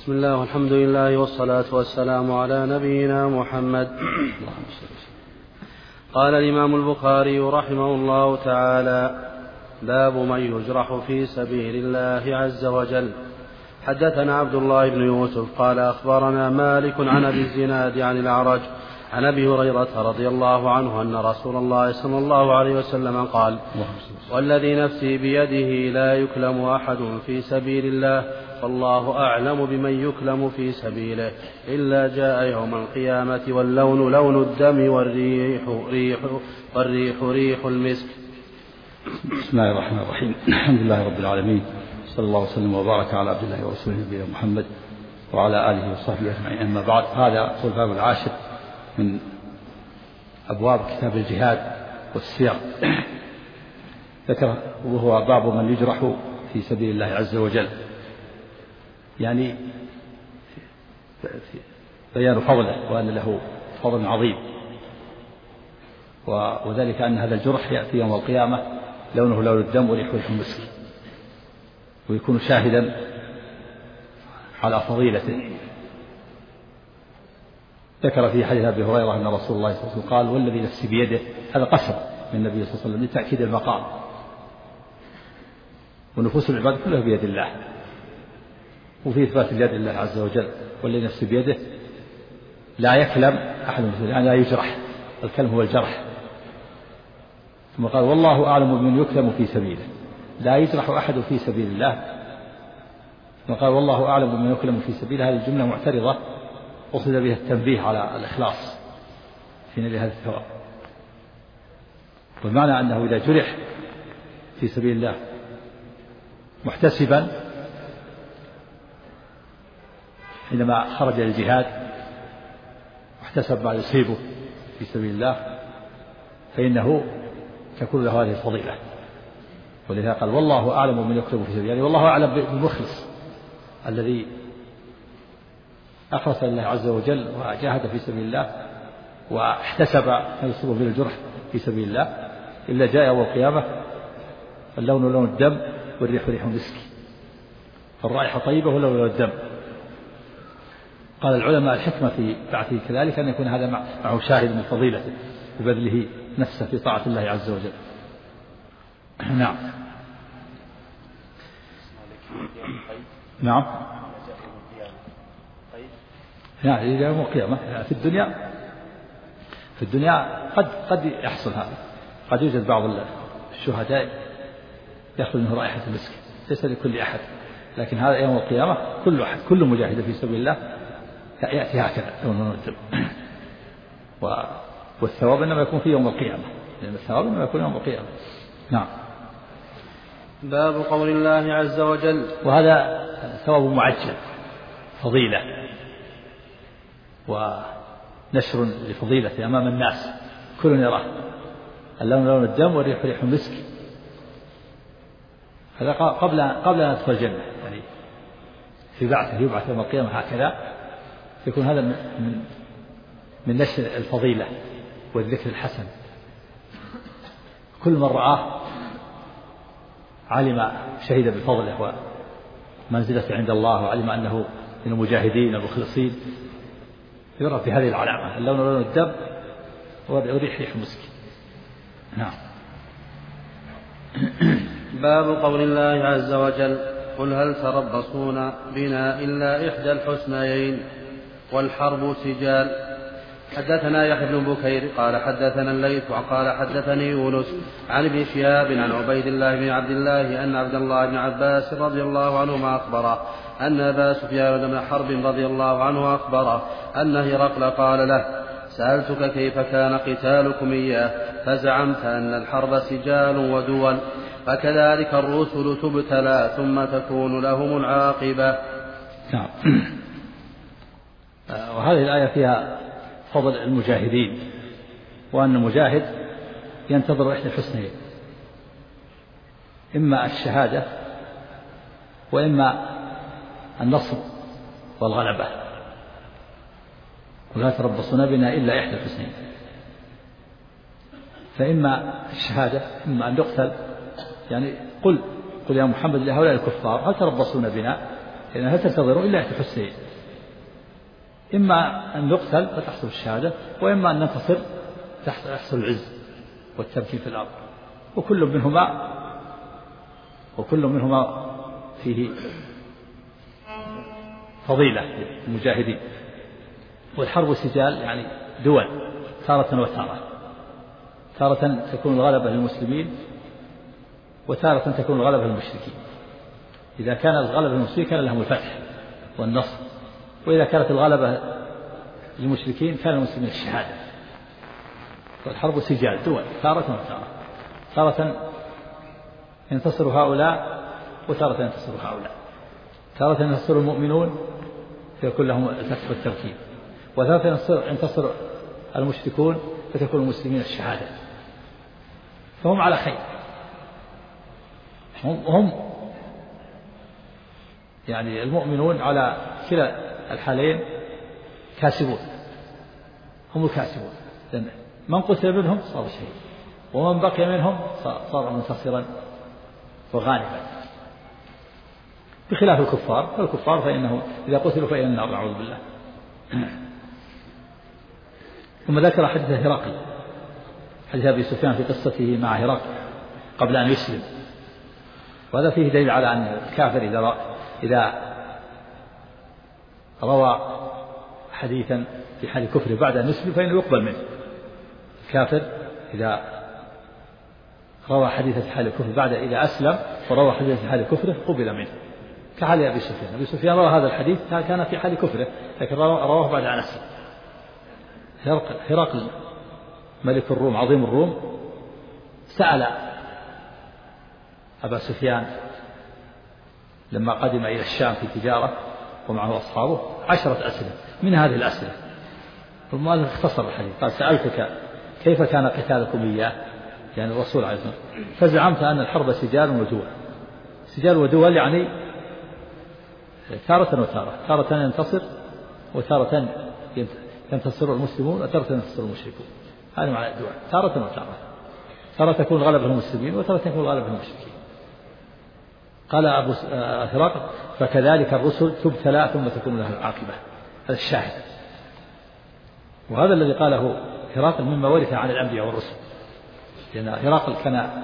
بسم الله والحمد لله والصلاة والسلام على نبينا محمد. قال الإمام البخاري رحمه الله تعالى: باب من يجرح في سبيل الله عز وجل. حدثنا عبد الله بن يوسف قال أخبرنا مالك عن أبي الزناد عن الأعرج عن أبي هريرة رضي الله عنه أن رسول الله صلى الله عليه وسلم قال: والذي نفسي بيده لا يكلم أحد في سبيل الله فالله أعلم بمن يكلم في سبيله إلا جاء يوم القيامة واللون لون الدم والريح ريح المسك. بسم الله الرحمن الرحيم. الحمد لله رب العالمين، صلى الله وسلم وبارك على عبد الله ورسوله نبينا محمد وعلى آله وصحبه أجمعين. أما بعد، هذا هو الباب العاشر من أبواب كتاب الجهاد والسير، ذكر وهو باب من يجرح في سبيل الله عز وجل، يعني بيان فضله وأن له فضل عظيم، وذلك أن هذا الجرح يأتي يوم القيامة لونه لون الدم وريحه ريح المسك، ويكون شاهدا على فضيلته. ذكر في حديث أبي هريرة أن رسول الله صلى الله عليه وسلم قال: والذي نفسي بيده، هذا قسم من النبي صلى الله عليه وسلم لتأكيد المقام، ونفوس العباد كلها بيد الله، وفي إثبات اليد لله عز وجل. والذي نفسي بيده لا يكلم أحد يعني لا يجرح، الكلم هو الجرح. ثم قال: والله أعلم بمن يكلم في سبيله، لا يجرح أحد في سبيل الله. ثم قال: والله أعلم بمن يكلم في سبيله. هذه الجملة معترضة قصد بها التنبيه على الإخلاص في نيل هذا الثواب، والمعنى أنه إذا جرح في سبيل الله محتسبا حينما خرج للجهاد واحتسب ما يصيبه في سبيل الله فإنه تكون له هذه الفضيلة. ولذا قال: والله أعلم بمن يكتب في سبيله، يعني والله أعلم بالمخلص الذي أخلص لله عز وجل وجاهد في سبيل الله واحتسب ما يصيبه من الجرح في سبيل الله، إلا جاء يوم القيامة اللون لون الدم والريح ريح المسك، فالرائحة طيبة ولون لون الدم. قال العلماء: الحكمة في بعثه كذلك أن يكون هذا معه شاهد من فضيلته ببذله نفسه في طاعة الله عز وجل. نعم. نعم. يعني يوم القيامة في الدنيا قد يحصل هذا، قد يوجد بعض الشهداء يخرج منه رائحة المسك، ليس لكل أحد، لكن هذا يوم القيامة كل مجاهد في سبيل الله يأتي هكذا لون الدم. والثواب إنما يكون في يوم القيامة، لأن الثواب إنما يكون يوم القيامة. نعم. باب قول الله عز وجل. وهذا ثواب معجل، فضيلة ونشر لفضيلته أمام الناس، كل يراه، اللون لون الدم والريح ريح المسك. هذا قبل أن يدخل الجنة، يعني في بعثه يبعث يوم القيامة هكذا، يكون هذا من نشر الفضيلة والذكر الحسن. كل من رآه علم شهد بفضله ومنزلته عند الله، وعلم أنه من المجاهدين المخلصين، يرى في هذه العلامة اللون لون الدم وريح ريح المسك. نعم. باب قول الله عز وجل: قل هل تربصون بنا إلا إحدى الحسنيين والحرب سجال. حدثنا يحيى بن بكير قال حدثنا الليث قال حدثني يونس عن ابن شهاب عن عبيد الله بن عبد الله أن عبد الله بن عباس رضي الله عنهما أخبره أن أبا سفيان بن حرب رضي الله عنه أخبره أن هرقل قال له: سألتك كيف كان قتالكم إياه فزعمت أن الحرب سجال ودول، فكذلك الرسل تبتلى ثم تكون لهم العاقبة. نعم. وهذه الآية فيها فضل المجاهدين، وأن المجاهد ينتظر إحدى الحسنيين، إما الشهادة وإما النصر والغلبة. ولا تربصون بنا إلا إحدى الحسنيين، فإما الشهادة إما أن يقتل، يعني قل يا محمد لهؤلاء الكفار: هل تربصون بنا إذن هل تنتظرون إلا إحدى الحسنيين، إما أن نقتل فتحصل الشهادة، وإما أن ننتصر تحصل العز والتمكين في الأرض، وكل منهما فيه فضيلة للمجاهدين. والحرب سجال يعني دول، تارة وتارة، تارة تكون الغلبة للمسلمين وتارة تكون الغلبة للمشركين. إذا كان الغلبة للمسلمين كان لهم الفتح والنصر، وإذا كانت الغلبة للمشركين كان المسلمين الشهادة. والحرب سجال دول، تارة وتارة، تارة ينتصر هؤلاء وتارة ينتصر هؤلاء، تارة ينتصر المؤمنون فيكون لهم الفتح والتمكين، وتارة ينتصر المشركون فتكون المسلمين الشهادة. فهم على خير، هم يعني المؤمنون على كلا الحالين كاسبون، هم الكاسبون، لأن من قتل منهم صار شهيد، ومن بقي منهم صار منتصرا وغالبا، بخلاف الكفار. فالكفار فإنه إذا قتلوا فإلى النار، نعوذ بالله. ثم ذكر حديث هرقل، حديث أبي سفيان في قصته مع هرقل قبل أن يسلم، وهذا فيه دليل على أن الكافر إذا روى حديثا في حال كفره بعد أن يسلم فإنه يقبل منه. الكافر إذا روى حديثا في حال كفره بعد إذا أسلم وروى حديثا في حال كفره قبل منه، كحال أبي سفيان. أبي سفيان روى هذا الحديث كان في حال كفره، لكن رواه بعد أن أسلم. هرقل ملك الروم عظيم الروم سأل أبا سفيان لما قدم إلى الشام في تجارة ومعه أصحابه 10 أسئلة من هذه الأسئلة، ثم اختصر الحديث قال: سألتك كيف كان قتالكم إياه، يعني الرسول عليه الصلاة والسلام، فزعمت أن الحرب سجال ودول. سجال ودول يعني تارة وتارة، تارة ينتصر وتارة ينتصر المسلمون وتارة ينتصر المشركون. هذا معنى الدول، تارة وتارة، تارة تكون غلبة المسلمين وتارة تكون غلبة المشركين. قال أبو هرقل: فكذلك الرسل تبتلى ثم تكون لها العاقبة. هذا الشاهد، وهذا الذي قاله هرقل مما ورث عن الأنبياء والرسل، لأن هرقل كان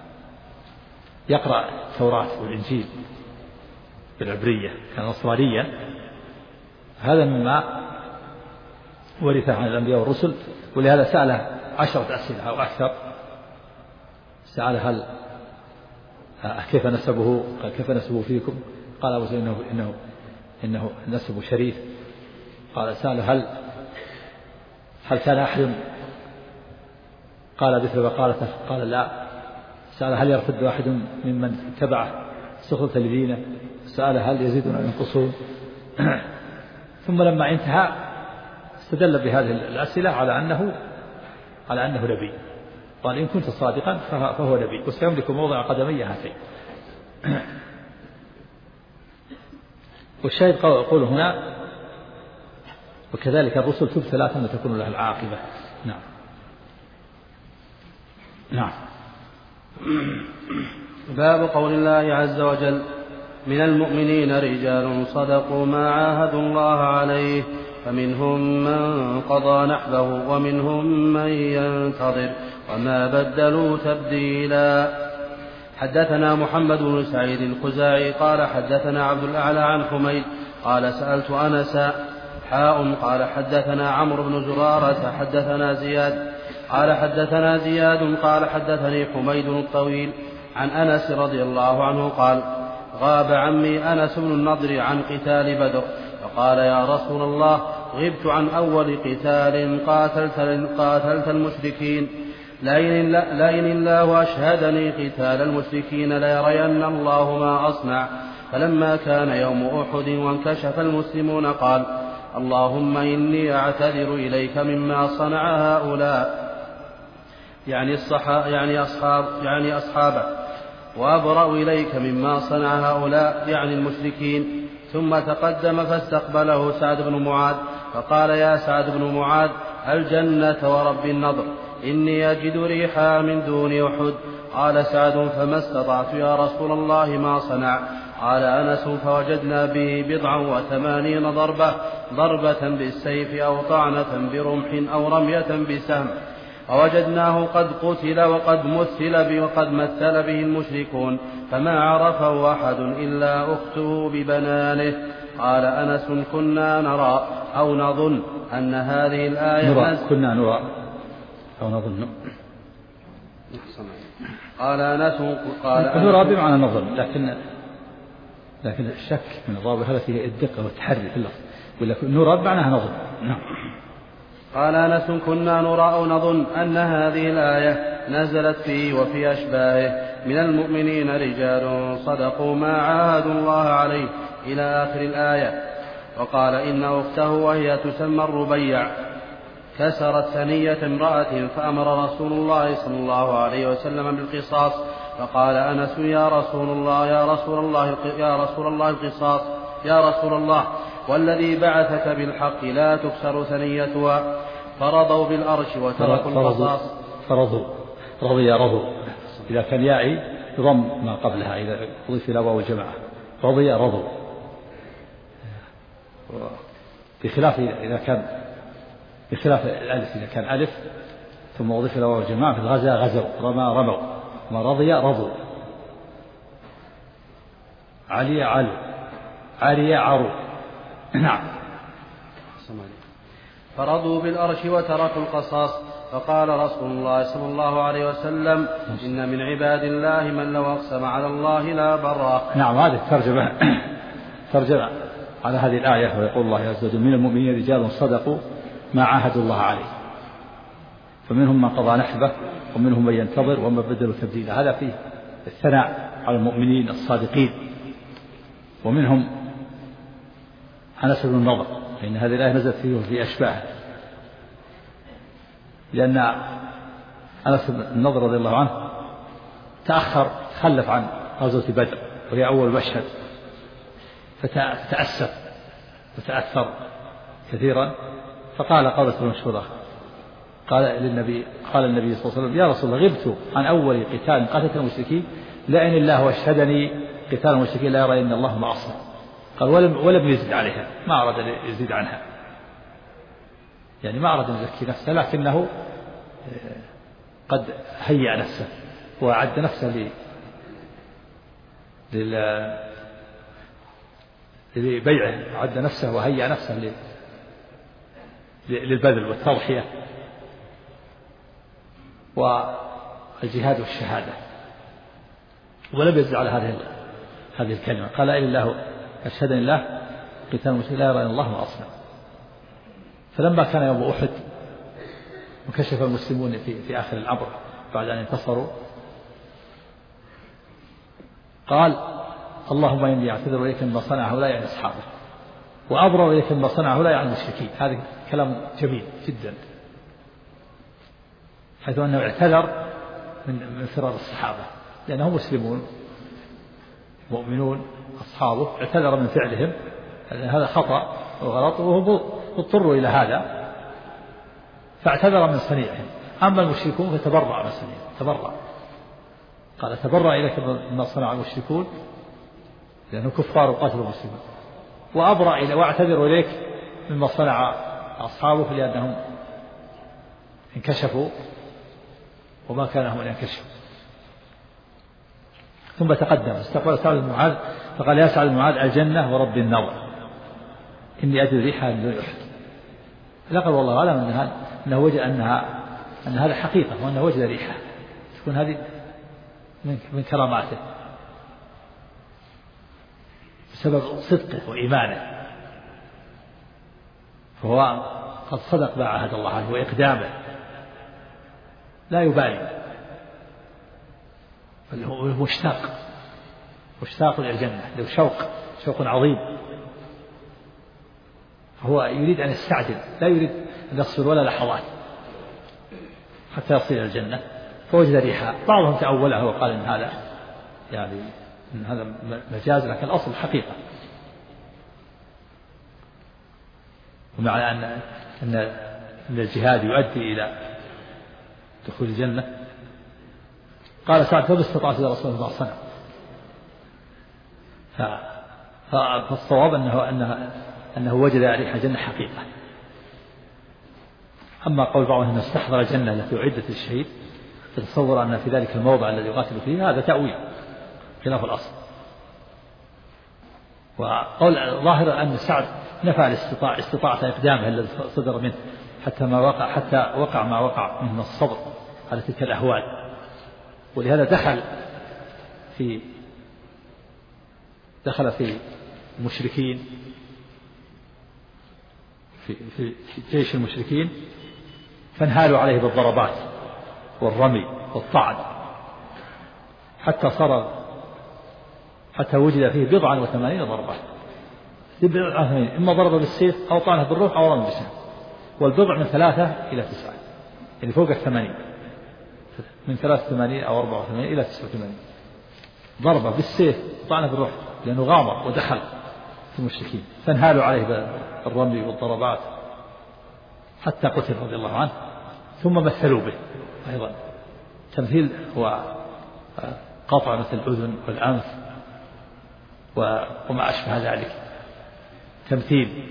يقرأ التوراة والإنجيل بالعبرية، كان نصرانيا. هذا مما ورثه عن الأنبياء والرسل، ولهذا سأله 10 أسئلة أو أكثر. سأل: هل كيف نسبه؟ قال: كيف نسبه فيكم؟ قال أبو سعيد: إنه نسبه شريف. قال: سأله: هل كان أحد قال مثل ما قالته؟ قال: لا. سأل: هل يرتد أحد ممن تبعه سخطة لدينه؟ سأل: هل يزيدون أو ينقصون؟ ثم لما انتهى استدل بهذه الأسئلة على أنه نبي. قال: إن كنت صادقا فهو نبي وسيملك موضع قدمي هاتين. والشاهد قوله هنا: وكذلك الرسل تبتلى ثم تكون لها العاقبة. نعم. باب قول الله عز وجل: من المؤمنين رجال صدقوا ما عاهدوا الله عليه فمنهم من قضى نحبه ومنهم من ينتظر وما بدلوا تبديلا. حدثنا محمد بن سعيد الخزاعي قال حدثنا عبد الأعلى عن حميد قال سألت أنسا قال حدثنا عمرو بن زرارة حدثنا زياد قال حدثنا زياد قال حدثني حميد الطويل عن أنس رضي الله عنه قال: غاب عمي أنس بن النضر عن قتال بدر، فقال: يا رسول الله، غبت عن أول قتال قاتلت المشركين، لئن الله أشهدني قتال المشركين ليرين الله ما أصنع. فلما كان يوم أحد وانكشف المسلمون قال: اللهم إني أعتذر إليك مما صنع هؤلاء، يعني أصحابه، وأبرأ إليك مما صنع هؤلاء، يعني المشركين. ثم تقدم فاستقبله سعد بن معاذ فقال: يا سعد بن معاذ، الجنة ورب النضر، إني أجد ريحها من دون أحد. قال سعد: فما استطعت يا رسول الله ما صنع. قال أنس فوجدنا به 87 ضربة بالسيف أو طعنة برمح أو رمية بسهم، ووجدناه قد قتل وقد مثل به المشركون، فما عرفه أحد إلا أخته ببنانه. قال أنس كنا نرى أو نظن أن هذه الآية كنا نرى أو نظن. قال أنس نرى بمعنى نظن، لكن الشك من الراوي هذا فيه الدقة والتحري في اللفظ، ولا نرى بمعنى نظن. قال أنس كنا نرى أو نظن أن هذه الآية نزلت فيه وفي أشباهه من المؤمنين رجال صدقوا ما عاهدوا الله عليه إلى آخر الآية. وقال إن أخته وهي تسمى الربيع كسرت ثنية امرأة فأمر رسول الله صلى الله عليه وسلم بالقصاص، فقال أنس يا رسول الله القصاص يا رسول الله والذي بعثك بالحق لا تكسر ثنيتها. فرضوا بالأرش وتركوا القصاص. رضوا إذا كان ياعي يضم ما قبلها إذا أضيف إلى واو الجماعة. رضوا بخلاف الألف إذا كان ألف ثم أضيف إلى واو الجماعة في الغزا غزوا، رموا، ما رضي رضوا، علي علوا، عري عروا. نعم. فرضوا بالأرش وتركوا القصاص. فقال رسول الله صلى الله عليه وسلم إن من عباد الله من لو أقسم على الله لا برا. نعم، هذه ترجمة على هذه الآية. ويقول الله عز وجل من المؤمنين رجال صدقوا ما عاهدوا الله عليه، فمنهم من قضى نحبه ومنهم من ينتظر وما بدلوا تبديلا. هذا فيه الثناء على المؤمنين الصادقين. ومنهم أنس بن النضر، فإن هذه الآية نزلت فيه وفي أشباهه، لأن أنس بن النضر رضي الله عنه تخلف عن غزوة بدر وهي أول مشهد، فتأسف وتأثر كثيرا، فقال قولة مشهورة، قال النبي صلى الله عليه وسلم يا رسول الله غبت عن أول قتال قتلت المشركين لئن الله واشهدني قتال المشركين لا يرى إن الله معصم. قال ولم يزد عليها، ما أراد أن يزيد عنها، يعني ما أراد أن يزكي نفسه، لكنه قد هيأ نفسه وأعد نفسه لبيعه، أعد نفسه وهيأ نفسه للبذل والتضحية والجهاد والشهادة، ولم يزد على هذه الكلمة. قال إن الله أشهد الله قتال المشركين لا يرى إن الله معصم. فلما كان يوم أحد وكشف المسلمون في آخر الأمر بعد أن انتصروا، قال اللهم إني أعتذر إليك مما صنع هؤلاء يعني أصحابه، وأبرأ إليك مما صنع هؤلاء يعني المشركين. هذا كلام جميل جدا، حيث أنه اعتذر من فرار الصحابة لأنهم مسلمون مؤمنون أصحابه، اعتذر من فعلهم، هذا خطأ وغلط وهم اضطروا إلى هذا، فاعتذر من صنيعهم. أما المشركون فتبرأ من صنيعهم، تبرأ، قال تبرأ إليك مما صنع المشركون لأنه كفار وقاتلوا المسلمين، وأبرأ واعتذر إليك مما صنع أصحابه لأنهم انكشفوا وما كان هم أن ينكشفوا. ثم تقدم استقبل سعد بن معاذ فقال يا سعد بن معاذ الجنة ورب النار إني أجد ريحها من أحد. لقد والله أعلم أنه وجد أن هذا حقيقة وأنه وجد ريحها، تكون هذه من كراماته بسبب صدقه وإيمانه، فهو قد صدق ما عاهد الله عليه وإقدامه، لا يبالي، بل هو مشتاق إلى الجنة، له شوق عظيم، هو يريد أن يستعجل، لا يريد أن يصبر ولا لحظات حتى يصل إلى الجنة. فوجد ريحها. بعضهم تأوله وقال إن هذا مجاز، لكن الأصل حقيقة، ومعنى أن الجهاد يؤدي إلى دخول الجنة. قال سعد فما استطعت يا رسول الله صنع، فالصواب أنه وجد ريح الجنة حقيقة. أما قول بعضهم أنه استحضر الجنة التي أعدت للشهيد تتصور أن في ذلك الموضع الذي يقاتل فيه، هذا تأويل خلاف الأصل. وقول ظاهر أن سعد نفى استطاعة إقدامه الذي صدر منه حتى وقع ما وقع من الصبر على تلك الأهوال، ولهذا دخل في المشركين في جيش المشركين، فانهالوا عليه بالضربات والرمي والطعن حتى وجد فيه 87 ضربة، إما ضرب بالسيف أو طعنه بالرمح أو رمي بالسهم، والبضع من 3 إلى 9، يعني فوق 80، من 83 أو 84 إلى 89 ضربة بالسيف وطعنه بالرمح، لأنه غامر ودخل في المشركين، فانهالوا عليه بالرمي والضربات حتى قتل رضي الله عنه. ثم مثلوا به أيضا تمثيل، هو قطع مثل الأذن والأنف وما أشبه ذلك، تمثيل.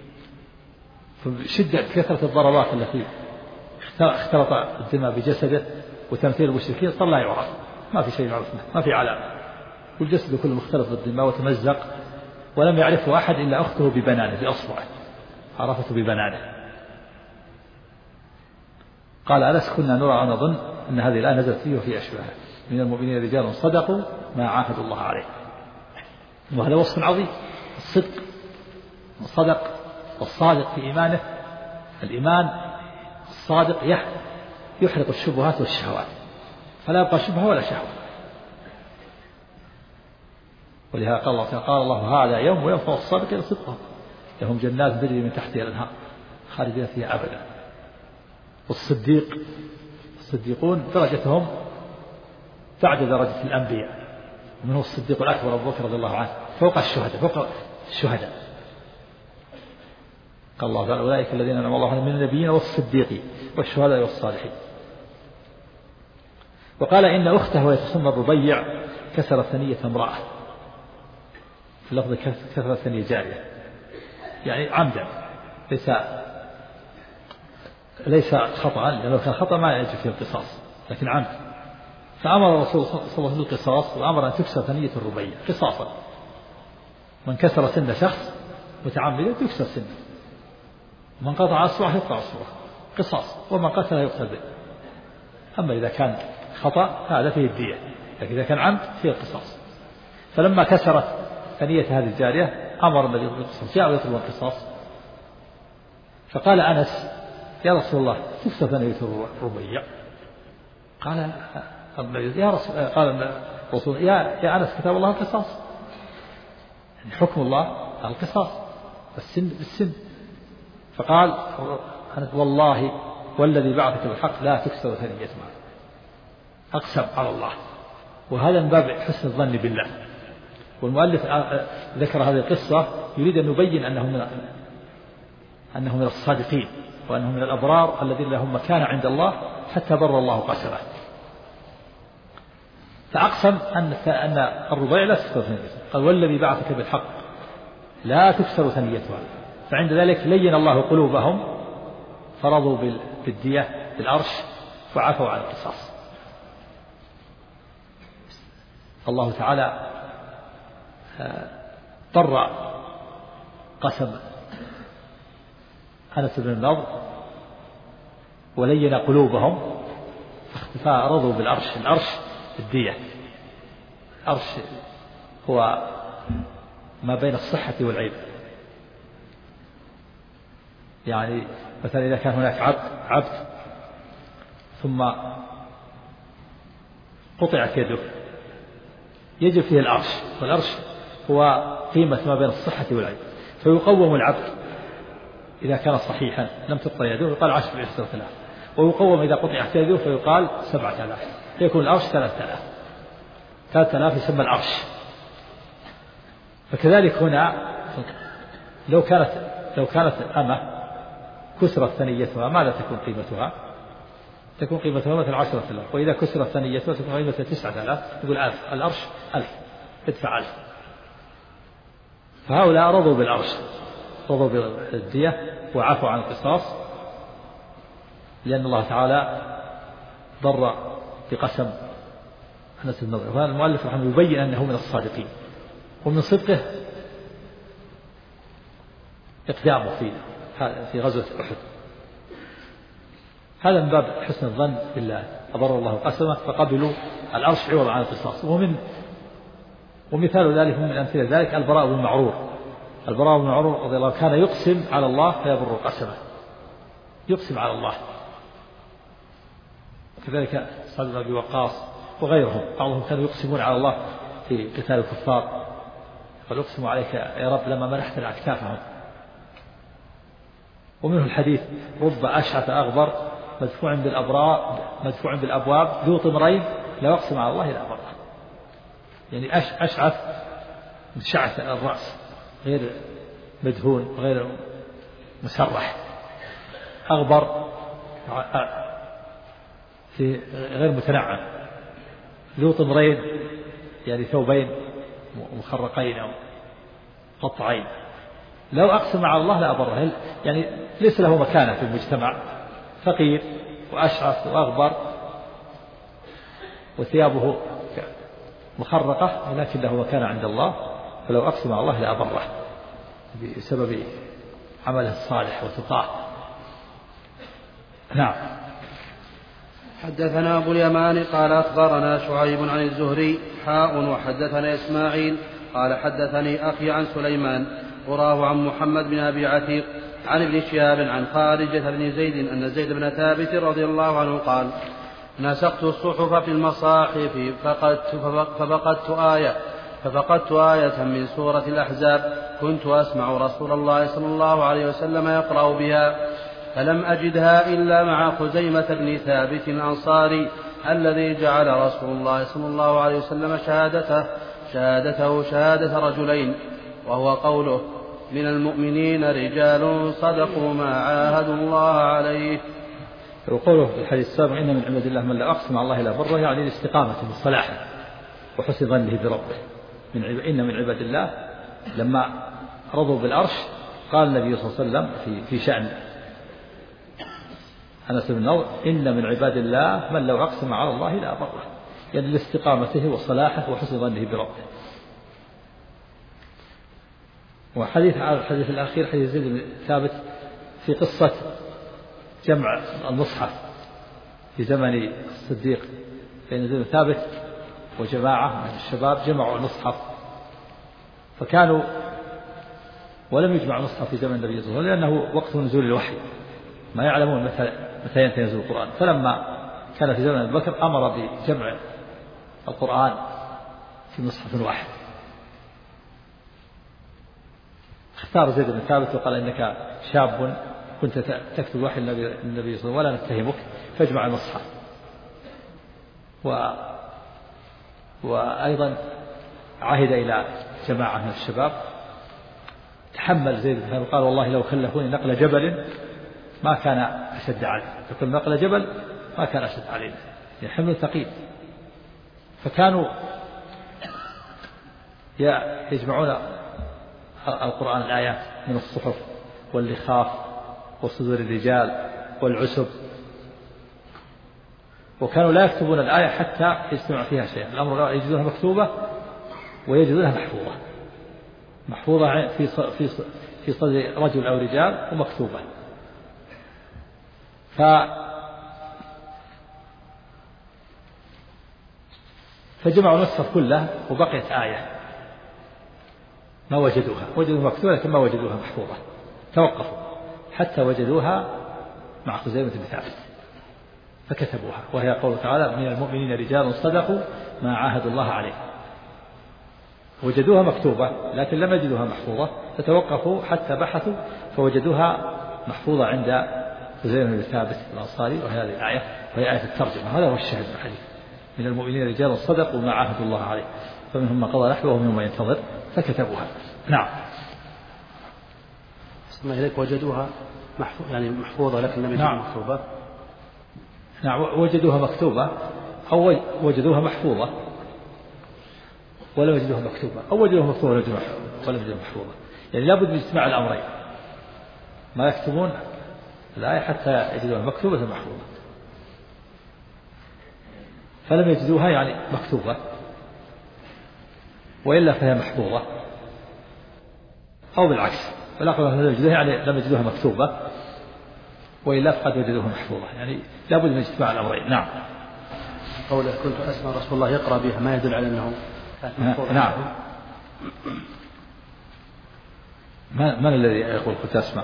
فشدة كثرة الضربات التي اختلط الدماء بجسده وتمثيل المشركين صار لا يعرف، ما في شيء يعرف، ما في علامة، والجسد كله مختلط بالدماء وتمزق، ولم يعرفه أحد إلا أخته ببنانه بأصبعه، عرفته ببنانه. قال أنس: كنا نرى ونظن أن هذه الآية نزلت فيه وفي أشباهه، من المؤمنين رجال صدقوا ما عاهدوا الله عليه. وهذا وصف عظيم، الصدق، الصدق والصادق في إيمانه. الإيمان الصادق يحرق الشبهات والشهوات، فلا يبقى شبهة ولا شهوة. ولهذا قال الله: هذا يوم ينفع الصادقين صدقهم، لهم جنات تجري من تحتها الأنهار خالدين فيها أبدا. الصديقون درجتهم بعد درجة الأنبياء، منه الصديق الأكبر أبو بكر رضي الله عنه، فوق الشهداء. قال الله تعالى: أولئك الذين أنعم الله عليهم من النبيين والصديقين والشهداء والصالحين. وقال: إن أخته ويتسمى الربيع كسر ثنية امرأة، في اللفظ كسر ثنية جارية، يعني عمدا، ليس خطأ، لأنه كان خطأ ما يجب فيه القصاص، لكن عمد. فأمر الرسول صلى الله عليه وسلم بالقصاص، وأمر أن تكسر ثنية الربيع قصاصا. من كسر سن شخص متعمدا تكسر سنه، من قطع أصبعه يقطع أصبعه قصاص، ومن قتل يقتل به. أما إذا كان خطأ هذا فيه الدية، لكن إذا كان عمد فيه القصاص. فلما كسرت ثنية هذه الجارية أمر النبي بالقصاص، جاء يطلب القصاص. فقال أنس: يا رسول الله تكسر ثنية الربيع؟ قال الرسول: يا أنس كتاب الله القصاص، يعني حكم الله القصاص، السن بالسن. فقال: والله والذي بعثك بالحق لا تكسر ثنيتها، أقسم على الله. وهذا من باب حسن الظن بالله. والمؤلف ذكر هذه القصة يريد أن يبين أنه من الصادقين، وأنه من الأبرار الذين لهم مكانة عند الله حتى بر الله قسمه. فأقسم أن الربيع لا تكسر ثنيتها، قال: والذي بعثك بالحق لا تكسر ثنيتها. فعند ذلك لين الله قلوبهم، فرضوا بالدية بالأرش، وعفوا عن القصاص. الله تعالى ضر قسم أنس بن النضر ولين قلوبهم، فرضوا بالأرش. الأرش الدية، الأرش هو ما بين الصحة والعيب. يعني مثلا إذا كان هناك عبد ثم قطعت يده يجب فيه الأرش، والأرش هو قيمة ما بين الصحة والعيب. فيقوم العبد إذا كان صحيحا لم تقطع يده يقال 10 في 10,000، ويقوم إذا قطعت يده فيقال 7,000، فيكون الأرش 3,000 يسمى الأرش. فكذلك هنا لو كانت أمة كسرت ثنيتها ماذا تكون قيمتها؟ تكون قيمتها مثلا 10,000، وإذا كسرت ثنيتها تكون قيمتها 9,000. يقول 1000، الأرش 1000، ادفع 1000. فهؤلاء رضوا بالعرش، رضوا بالدية وعفوا عن القصاص، لأن الله تعالى ضر بقسم أنس بن نضر. فالمؤلف رحمه الله يبين أنه من الصادقين، ومن صدقه إقدامه في غزوة أحد. هذا من باب حسن الظن بالله، أضر الله قسمه فقبلوا العرش عوض عن القصاص. ومثال ذلك من أمثلة ذلك البراء بن معرور. البراء بن معرور رضي الله عنه كان يقسم على الله فيبر قسمه، يقسم على الله. كذلك سعد بن أبي وقاص وغيرهم، بعضهم كانوا يقسمون على الله في قتال الكفار، فيقسم عليك يا رب لما منحتنا أكتافهم. ومنه الحديث رب أشعث أغبر مدفوع بالأبواب ذو طمرين لو أقسم على الله لأبره. يعني أشعث شعث الرأس، غير مدهون غير مسرح، أغبر في غير متنعم، ذو طمرين يعني ثوبين مخرقين أو قطعين، لو أقسم على الله لأبره. يعني ليس له مكانة في المجتمع، فقير وأشعث وأغبر وثيابه مخرقة، ولكن له مكانة عند الله، فلو أقسم على الله لأبره بسبب عمله الصالح وتقاه. نعم. حدثنا أبو اليمان قال أخبرنا شعيب عن الزهري وحدثنا إسماعيل قال حدثني أخي عن سليمان وراه عن محمد بن أبي عتيق عن ابن شهاب عن خارجة بن زيد أن زيد بن ثابت رضي الله عنه قال نسقت الصحف في المصاحف ففقدت آية من سورة الأحزاب كنت أسمع رسول الله صلى الله عليه وسلم يقرأ بها فلم أجدها إلا مع خزيمة بن ثابت الأنصاري الذي جعل رسول الله صلى الله عليه وسلم شهادته شهادة رجلين، وهو قوله من المؤمنين رجال صدقوا ما عاهدوا الله عليه. وقوله في الحديث السابق إن من عباد الله من لا أقسم على الله لا بره، يعني الاستقامة بالصلاح وحسن ظنه بربه. إن من عباد الله لما رضوا بالعرش قال النبي صلى الله عليه وسلم في شأن أنس بن نضر إن من عباد الله من لو أقسم على الله لا بره، يعني لاستقامته وصلاحه وحسن ظنه بربه. وحديث على الحديث الأخير حديث زيد بن ثابت في قصة جمع المصحف في زمن الصديق، بين زيد بن ثابت وجماعة من الشباب جمعوا المصحف، فكانوا ولم يجمع المصحف في زمن النبي صلى الله عليه وسلم لأنه وقت نزول الوحي، ما يعلمون متى ينزل القرآن. فلما كان في زمن أبي بكر أمر بجمع القرآن في مصحف واحد. اختار زيد بن ثابت وقال إنك شاب كنت تكتب وحي النبي صلى الله عليه وسلم ولا نتهمك، فاجمع المصحف. وأيضا عهد إلى جماعة من الشباب، تحمل زيد بن ثابت قال والله لو خلفوني نقل جبل ما كان أشد علي، يقول نقل جبل ما كان أشد علينا، يعني حمل ثقيل. فكانوا يجمعون القرآن الآيات من الصحف واللخاف وصدور الرجال والعسب، وكانوا لا يكتبون الآية حتى يجتمع فيها شيء. الأمر يجدونها مكتوبة ويجدونها محفوظة في صدر رجل أو رجال ومكتوبة. فجمعوا المصحف كله وبقيت آية ما وجدوها مكتوبة لكن ما وجدوها محفوظة، توقفوا حتى وجدوها مع خزيمة بن ثابت فكتبوها، وهي قول تعالى من المؤمنين رجال صدقوا ما عاهدوا الله عليه. وجدوها مكتوبة لكن لم يجدوها محفوظة، فتوقفوا حتى بحثوا فوجدوها محفوظة عند خزيمة بن ثابت الأنصاري، وهي هذه الآية وهي آية الترجمة. هذا هو الشاهد من الحديث من المؤمنين رجال صدقوا ما عاهدوا الله عليه فمنهم من قضى نحبه ومنهم من ينتظر، فكتبوها. نعم. اسمع إليك وجدوها يعني محفوظة لكن لم يجدوها مكتوبة. نعم وجدوها مكتوبة أو وجدوها محفوظة ولم يجدوها مكتوبة، أو وجدوها مكتوبة ولم يجدوها محفوظة. ولم يجدوها محفوظة. يعني لابد من اجتماع الأمرين، ما يكتبون الآية حتى يجدوها مكتوبة محفوظة، فلم يجدوها يعني مكتوبة، وإلا فهي محفوظة، أو بالعكس، والأقرب لم يجدوها يعني لم يجدوها مكتوبة، وإلا فقد وجدوها محفوظة. يعني لابد من اجتماع الأمرين. نعم. قوله كنت أسمع رسول الله يقرأ بها ما يدل على أنه نعم. من الذي يقول كنت أسمع؟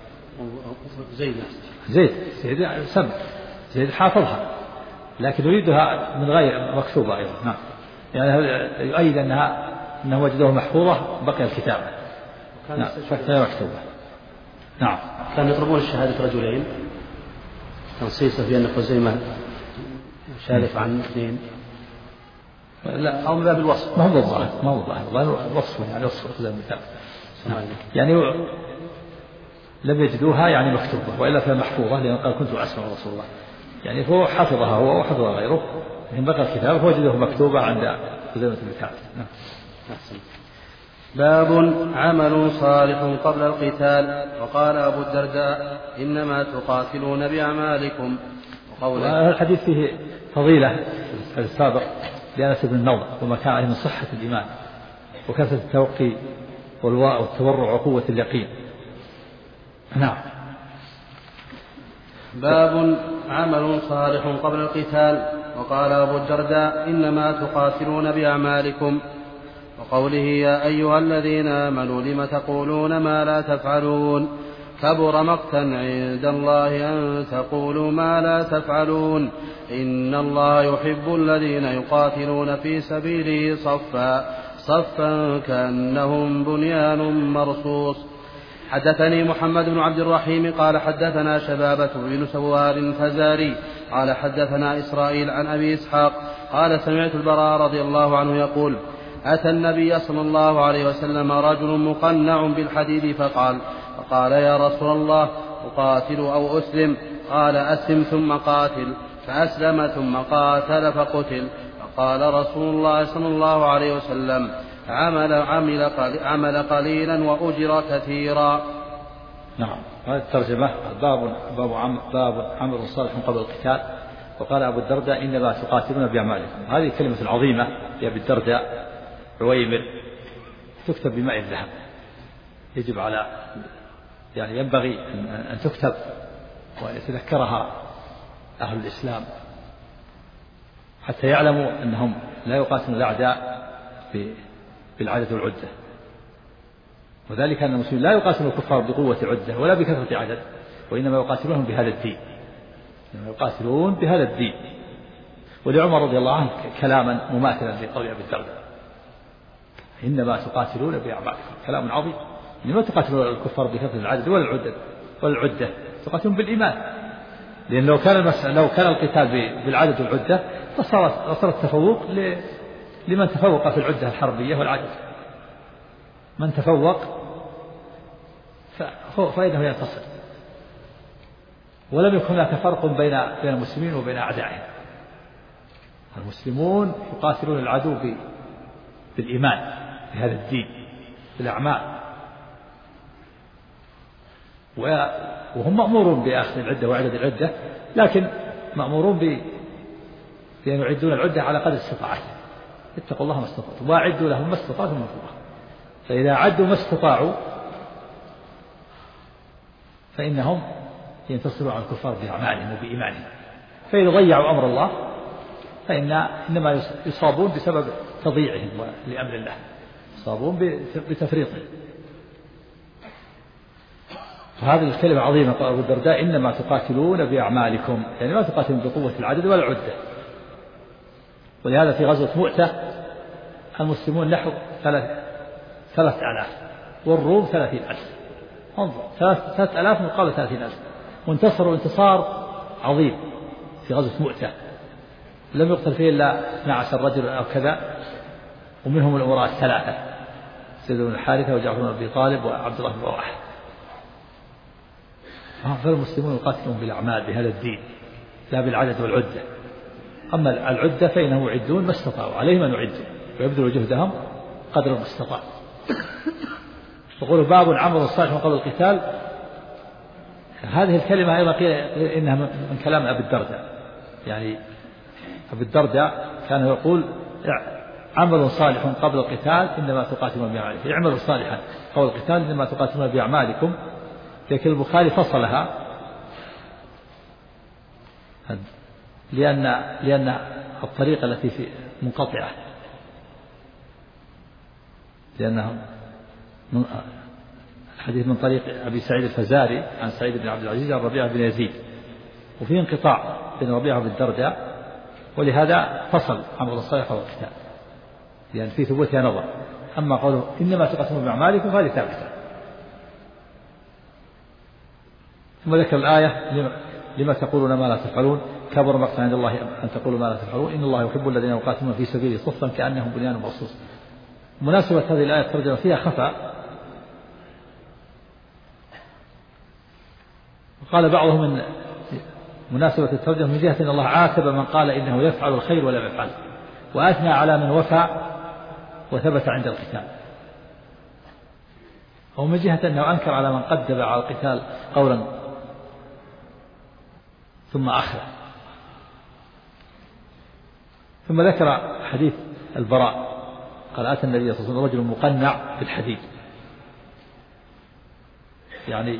زيد سمع، زيد حافظها، لكن يريدها من غير مكتوبة أيضا. نعم. يعني يؤيد أنه وجدوها محفوظة بقي الكتابة. نعم. فهي مكتوبة. نعم. كانوا يطلبون الشهادة رجلين، تنصيصه في أن خزيمة شارف عن اثنين، لا أو من باب الوصف، ما هو الظاهر الوصف، يعني وصف خزيمة مثال، يعني لم يجدوها يعني مكتوبة، وإلا فهي محفوظة، لأن قال كنت أسمع رسول الله، يعني هو حفظها هو وحفظها غيره، من بقى الكتاب فوجدوه مكتوبة عند خزيمة المثال. نعم. باب عمل صالح قبل القتال. وقال أبو الدرداء إنما تقاتلون بأعمالكم. وقوله الحديث فيه فضيلة السابق لأنس بن النضر، وما كان عليه من صحة الإيمان وكثرة التوقي والتورع وقوة اليقين. نعم. باب عمل صالح قبل القتال. وقال أبو الدرداء إنما تقاتلون بأعمالكم. وقوله يا أيها الذين آمنوا لم تقولون ما لا تفعلون كبر مقتا عند الله أن تقولوا ما لا تفعلون إن الله يحب الذين يقاتلون في سبيله صفا كأنهم بنيان مرصوص. حدثني محمد بن عبد الرحيم قال حدثنا شبابة بن سوار الفزاري قال حدثنا إسرائيل عن أبي إسحاق قال سمعت البراء رضي الله عنه يقول أتى النبي صلى الله عليه وسلم رجل مقنع بالحديد فقال يا رسول الله أقاتل أو أسلم؟ قال أسلم ثم قاتل. فأسلم ثم قاتل فقتل. فقال رسول الله صلى الله عليه وسلم عمل قليلا وأجر كثيرا. نعم. هذه الترجمة باب عمل صالح قبل القتال. وقال أبو الدرداء إنما تقاتلون بأعمالكم. هذه كلمة عظيمة يا أبي الدرداء عويمر، تكتب بماء الذهب، يجب على يعني ينبغي أن تكتب ويتذكرها أهل الإسلام حتى يعلموا أنهم لا يقاتلون الأعداء بالعدد والعدة، وذلك أن المسلمين لا يقاتلون الكفار بقوة عدة ولا بكثرة عدد، وإنما يقاتلونهم بهذا الدين، يقاتلون بهذا الدين. ولعمر رضي الله عنه كلاما مماثلا لقول أبي الدرداء إنما تقاتلون بأعمالكم، كلام عظيم. إنما تقاتلون الكفار بكثرة العدد ولا العدة، تقاتلون بالإيمان، لأن لو كان القتال بالعدد والعدة فصار التفوق لمن تفوق في العدة الحربية والعدد. من تفوق فإنه ينتصر، ولم يكن هناك فرق بين المسلمين وبين أعدائهم. المسلمون يقاتلون العدو بالإيمان بهذا الدين بالأعمال، وهم مأمورون بأخذ العدة وعدد العدة، لكن مأمورون بأن يعدون العدة على قدر استطاعتهم. اتقوا الله ما استطعتم وأعدوا لهم ما استطعتم من قوة. فإذا عدوا ما استطاعوا فإنهم ينتصرون على الكفار بأعمالهم وبإيمانهم. فإذا ضيعوا أمر الله إنما يصابون بسبب تضييعهم لأمر الله، يصابون بتفريطهم. فهذه الكلمة عظيمة. قال أبو الدرداء إنما تقاتلون بأعمالكم، يعني ما تقاتلون بقوة العدد ولا العدة. ولهذا في غزوة مؤتة المسلمون نحو 3000 والروم 30,000. انظر 3000 مقابل 30,000، وانتصروا انتصار عظيم في غزوة مؤتة، لم يقتل فيه إلا 12 رجل أو كذا، ومنهم الأمراء الثلاثة زيد بن الحارثة وجعفر بن أبي طالب وعبد الله بن رواحة. فالمسلمون يقاتلون بالأعمال بهذا الدين لا بالعدد والعدة. أما العدة فإنهم يعدون ما استطاعوا، عليهم أن يعدوا ويبذلوا جهدهم قدر ما استطاعوا. يقول باب عمل صالح قبل القتال. هذه الكلمة أيضا قيل إنها من كلام أبي الدرداء، يعني أبي الدرداء كان يقول عمل صالح قبل القتال إنما تقاتلون بأعمالكم، اعملوا صالحا قبل القتال إنما تقاتلون بأعمالكم. لكن البخاري فصلها لأن الطريقة التي في منقطعة، لأنها الحديث من طريق أبي سعيد الفزاري عن سعيد بن عبد العزيز عن ربيعة بن يزيد، وفيه انقطاع بين ربيعة بن الدرداء، ولهذا فصل عمل الصالح قبل القتال لأن في ثبوتها نظر. أما قوله إنما تقاتلون بأعمالكم فهذه ثابتة. ثم ذكر الآية لما تقولون ما لا تفعلون كبر مقتا عند الله أن تقولوا ما لا تفعلون إن الله يحب الذين يقاتلون في سبيله صفا كأنهم بنيان مرصوص. مناسبة هذه الآية الترجمة فيها خفاء، وقال بعضهم من مناسبة الترجمة من جهة أن الله عاتب من قال إنه يفعل الخير ولم يفعل، وأثنى على من وفى وثبت عند القتال، أو من جهة أنه أنكر على من قدم على القتال قولا ثم أخر. ثم ذكر حديث البراء قال أتى النبي صلى الله عليه وسلم رجل مقنع بالحديد، يعني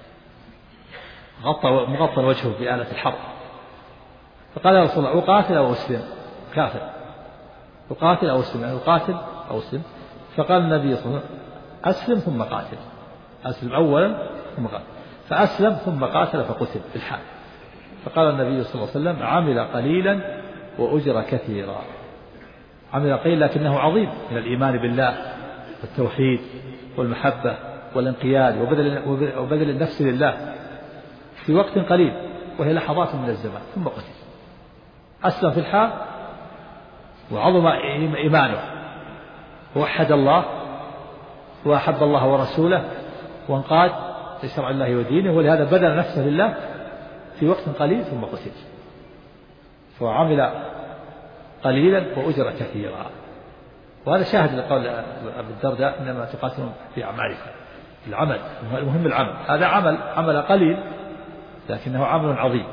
مغطى وجهه بآلة الحرب، فقال يا رسول الله أقاتل أو أسلم؟ كافر، أقاتل أو أسلم؟ يعني أقاتل أو أسلم؟ فقال النبي صلى الله عليه وسلم أسلم ثم قاتل، أسلم أولا ثم قاتل، فأسلم ثم قاتل فقتل في الحال. فقال النبي صلى الله عليه وسلم عمل قليلا وأجر كثيرا. عمل قليل لكنه عظيم من الإيمان بالله والتوحيد والمحبة والانقياد وبذل النفس لله في وقت قليل وهي لحظات من الزمان، ثم قتل. أسلم في الحال وعظم إيمانه ووحد الله وأحب الله ورسوله وانقاد لشرع الله ودينه، ولهذا بذل نفسه لله في وقت قليل ثم قتل. فعمل قليلا وأجر كثيرا. وهذا شاهد لقول أبي الدرداء إنما تقاتلون في أعمالكم. العمل المهم العمل، هذا عمل قليل لكنه عمل عظيم.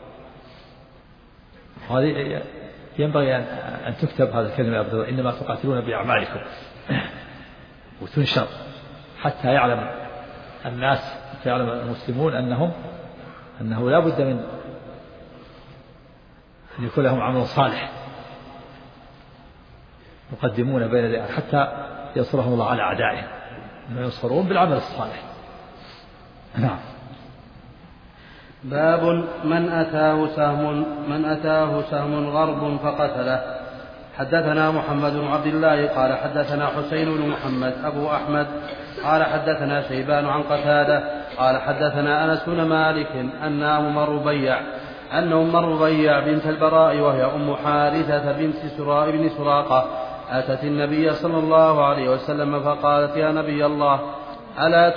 وهذه ينبغي أن تكتب هذا الكلمة إنما تقاتلون بأعمالكم وتنشر حتى يعلم الناس، حتى يعلم المسلمون أنه لا بد من أن يكون لهم عمل صالح يقدمون بين يديه حتى ينصرهم الله على أعدائهم، أنهم ينصرون بالعمل الصالح. نعم. باب من أتاه سهم غرب فقتله. حدثنا محمد بن عبد الله قال حدثنا حسين بن محمد أبو أحمد قال حدثنا شيبان عن قتادة قال حدثنا أنس بن مالك أن أم ربيع بنت البراء وهي أم حارثة بن سراقة أتت النبي صلى الله عليه وسلم فقالت يا نبي الله ألا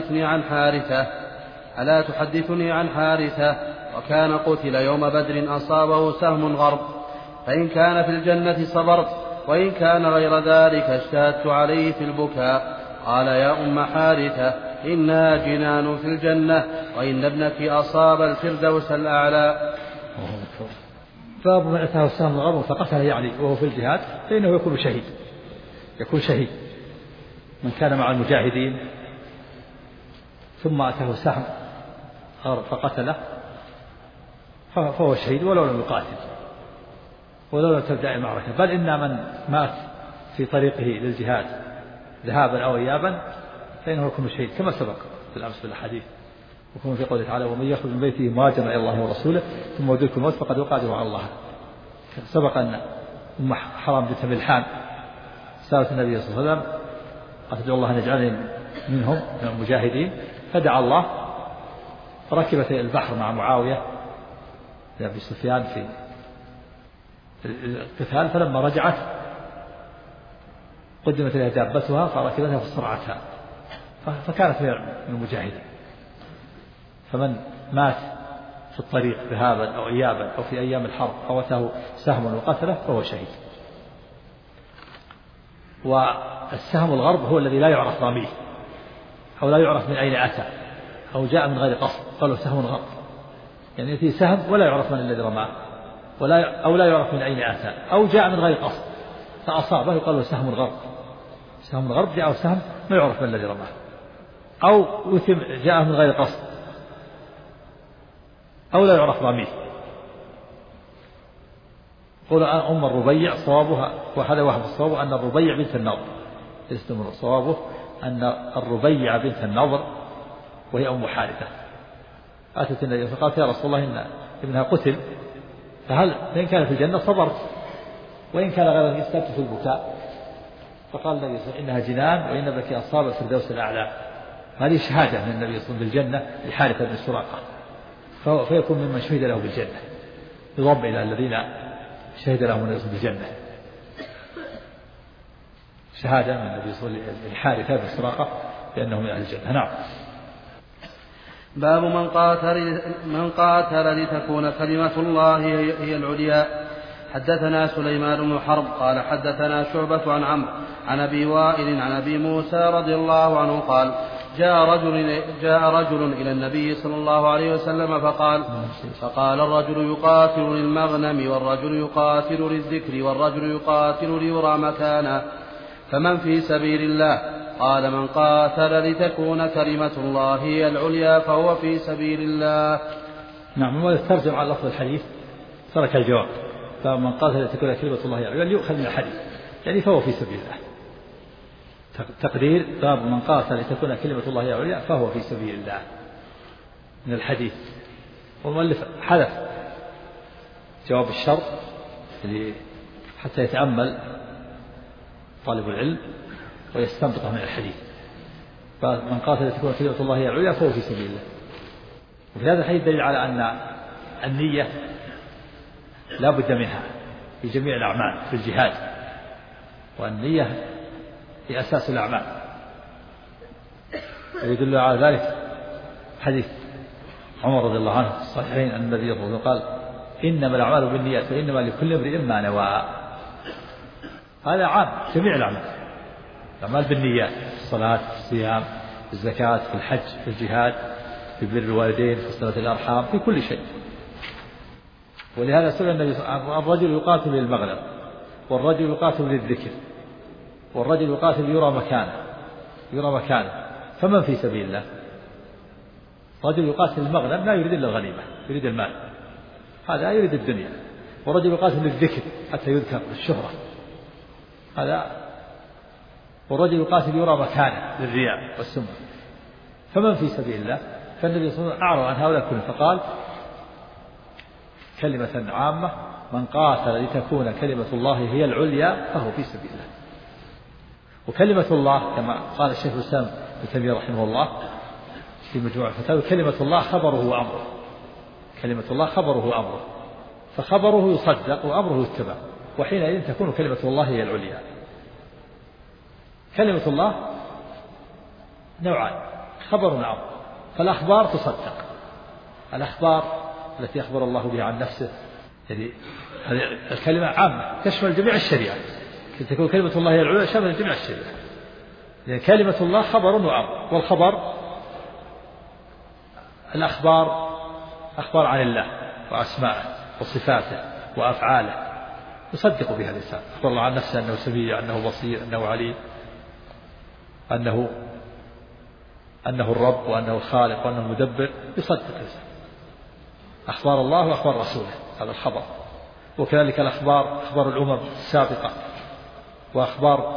تحدثني عن حارثة وكان قتل يوم بدر أصابه سهم غرب، فإن كان في الجنة صبرت وإن كان غير ذلك اشتهدت عليه في البكاء. قال يا أم حارثة إنها جنان في الجنة وإن ابنك أصاب الفردوس الأعلى. باب من أتاه السهم غرب فقتله، يعني وهو في الجهاد فإنه يكون شهيد من كان مع المجاهدين ثم أتاه سهم غرب فقتله فهو شهيد ولو لم يقاتل ولو لم تبدأ المعركة. بل إن من مات في طريقه للجهاد ذهابا أو إيابا فإنه يكون شهيد كما سبق في الأمس في الحديث، وكما في قوله تعالى ومن يخرج من بيته مهاجرا إلى الله ورسوله ثم يدركه الموت فقد وقع أجره على الله. سبق أن أم حرام بنت ملحان سألت النبي صلى الله عليه وسلم أتدعو الله أن يجعلني منهم من المجاهدين، فدعا الله فركبت البحر مع معاوية أبي سفيان في القتال، فلما رجعت قدمت لها دابتها فركبتها فصرعتها فكانت من المجاهدين. فمن مات في الطريق ذهابا أو إيابا أو في أيام الحرب فوته سهم وقتله فهو شهيد. والسهم الغرب هو الذي لا يعرف راميه، أو لا يعرف من أين أتى، أو جاء من غير قصد قالوا سهم غرق، يعني يأتي سهم ولا يعرف من الذي رماه، أو لا يعرف من أين أتى، أو جاء من غير قصد فأصابه يقال له سهم غرق. سهم الغرب جاء سهم ما يعرف من الذي رماه، أو جاء من غير قصد أو لا يعرف رميه. قول أم الربيع صوابها، وهذا واحد الصواب أن الربيع بنت النضر، يستمر صوابه أن الربيع بنت النضر وهي أم حارثة أتت النبي فقالت يا رسول الله إن ابنها قتل، فإن كان في الجنة صبرت، وإن كان غير استبت في البكاء. فقال النبي صلى الله عليه وسلم إنها جنان وإن بك أصاب الفردوس الأعلى. هذه شهادة من النبي صلى الله عليه وسلم بالجنة لحارثة بن سراقة، فيكون ممن شهد له بالجنة، يضم إلى الذين شهد لهم النبي بالجنة. شهادة من النبي صلى الله عليه وسلم لحارثة بن سراقة بأنهم من أهل الجنة. نعم. باب من قاتل لتكون كلمة الله هي العليا. حدثنا سليمان بن حرب قال حدثنا شعبة عن عمرو عن أبي وائل عن أبي موسى رضي الله عنه قال جاء رجل إلى النبي صلى الله عليه وسلم فقال الرجل يقاتل للمغنم والرجل يقاتل للذكر والرجل يقاتل ليرى مكانا، فمن في سبيل الله؟ قال من قاتل لتكون كلمة الله هي العليا فهو في سبيل الله. نعم. ويترجم على لفظ الحديث ترك الجواب، فمن قاتل لتكون كلمة الله هي العليا يؤخذ من الحديث، يعني فهو في سبيل الله. تقدير باب من قاتل لتكون كلمة الله هي العليا فهو في سبيل الله من الحديث. والمؤلف حذف جواب الشرط حتى يتأمل طالب العلم ويستنبطه من الحديث. فمن قاتل لتكون كلمة الله هي العليا فهو في سبيل الله. وفي هذا الحديث دليل على أن النية لا بد منها في جميع الأعمال في الجهاد، والنية هي أساس الأعمال. ويدل على ذلك حديث عمر رضي الله عنه في الصحيحين أن النبي صلى الله عليه وسلم قال إنما الأعمال بالنيات وإنما لكل امرئ ما نوى. هذا عام جميع الأعمال، الأعمال بالنيات، في الصلاة، في الصيام، في الزكاة، في الحج، في الجهاد، في بر الوالدين، في صلة الأرحام، في كل شيء. ولهذا سئل النبي صلى الله عليه وسلم الرجل يقاتل للمغنم والرجل يقاتل للذكر والرجل يقاتل يرى مكانه فمن في سبيل الله؟ رجل يقاتل المغنم لا يريد إلا الغنيمة، يريد المال، هذا يريد الدنيا. ورجل يقاتل للذكر حتى يذكر الشهرة، هذا. والرجل يقاتل يرى مكانه للرياء والسمعة. فمن في سبيل الله؟ فالنبي صلى الله عليه وسلم أعرض عن هؤلاء كلهم فقال كلمة عامة من قاتل لتكون كلمة الله هي العليا فهو في سبيل الله. وكلمة الله كما قال الشيخ الإسلام ابن تيمية رحمه الله في مجموع الفتاوى كلمة الله خبره وأمره. كلمة الله خبره وأمره، فخبره يصدق وأمره يتبع، وحينئذ تكون كلمة الله هي العليا. كلمة الله نوعان، خبر وأمر. فالأخبار تصدق، الأخبار التي أخبر الله بها عن نفسه، يعني هذه الكلمة عامة تشمل جميع الشريعة، تكون كلمة الله هي العليا شمل جميع الشريعة. لأن كلمة الله خبر وأمر، والخبر الأخبار أخبار عن الله وأسماءه وصفاته وأفعاله يصدق بها الإنسان. أخبر الله عن نفسه أنه سميع، أنه بصير، أنه عليم، أنه الرب وأنه الخالق وأنه المدبر، يصدق الإنسان أخبار الله وأخبار رسوله، هذا الخبر. وكذلك الأخبار أخبار الأمم السابقة وأخبار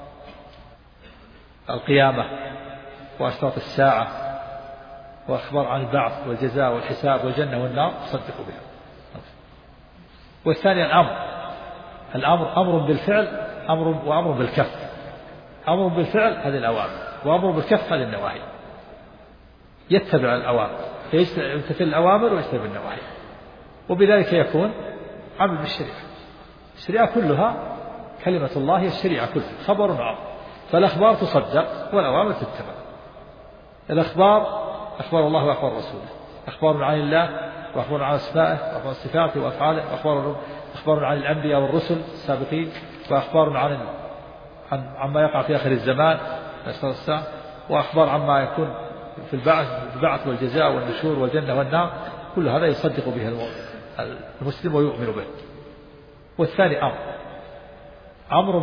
القيامة وأشراط الساعة وأخبار عن البعث والجزاء والحساب والجنة والنار يصدق بها. والثاني الأمر أمر بالفعل وأمر بالكف. أمر بالفعل هذه الأوامر، وأمر بالكف هذه النواهي. يتبع الأوامر يمتثل الأوامر ويجتنب النواهي، وبذلك يكون عمل بالشريعة. الشريعة كلها كلمة الله هي الشريعة كلها خبر وأمر، فالأخبار تصدق والأوامر تتبع. الأخبار أخبار الله وأخبار رسوله، أخبار عن الله وأخبار عن أسمائه وأخبار صفاته وأفعاله، أخبار عن الأنبياء والرسل السابقين، وأخبار عما يقع في آخر الزمان أشراط الساعة، وأخبار عما يكون في البعث والجزاء والنشور والجنة والنار، كل هذا يصدق به المسلم ويؤمن به. والثاني أمر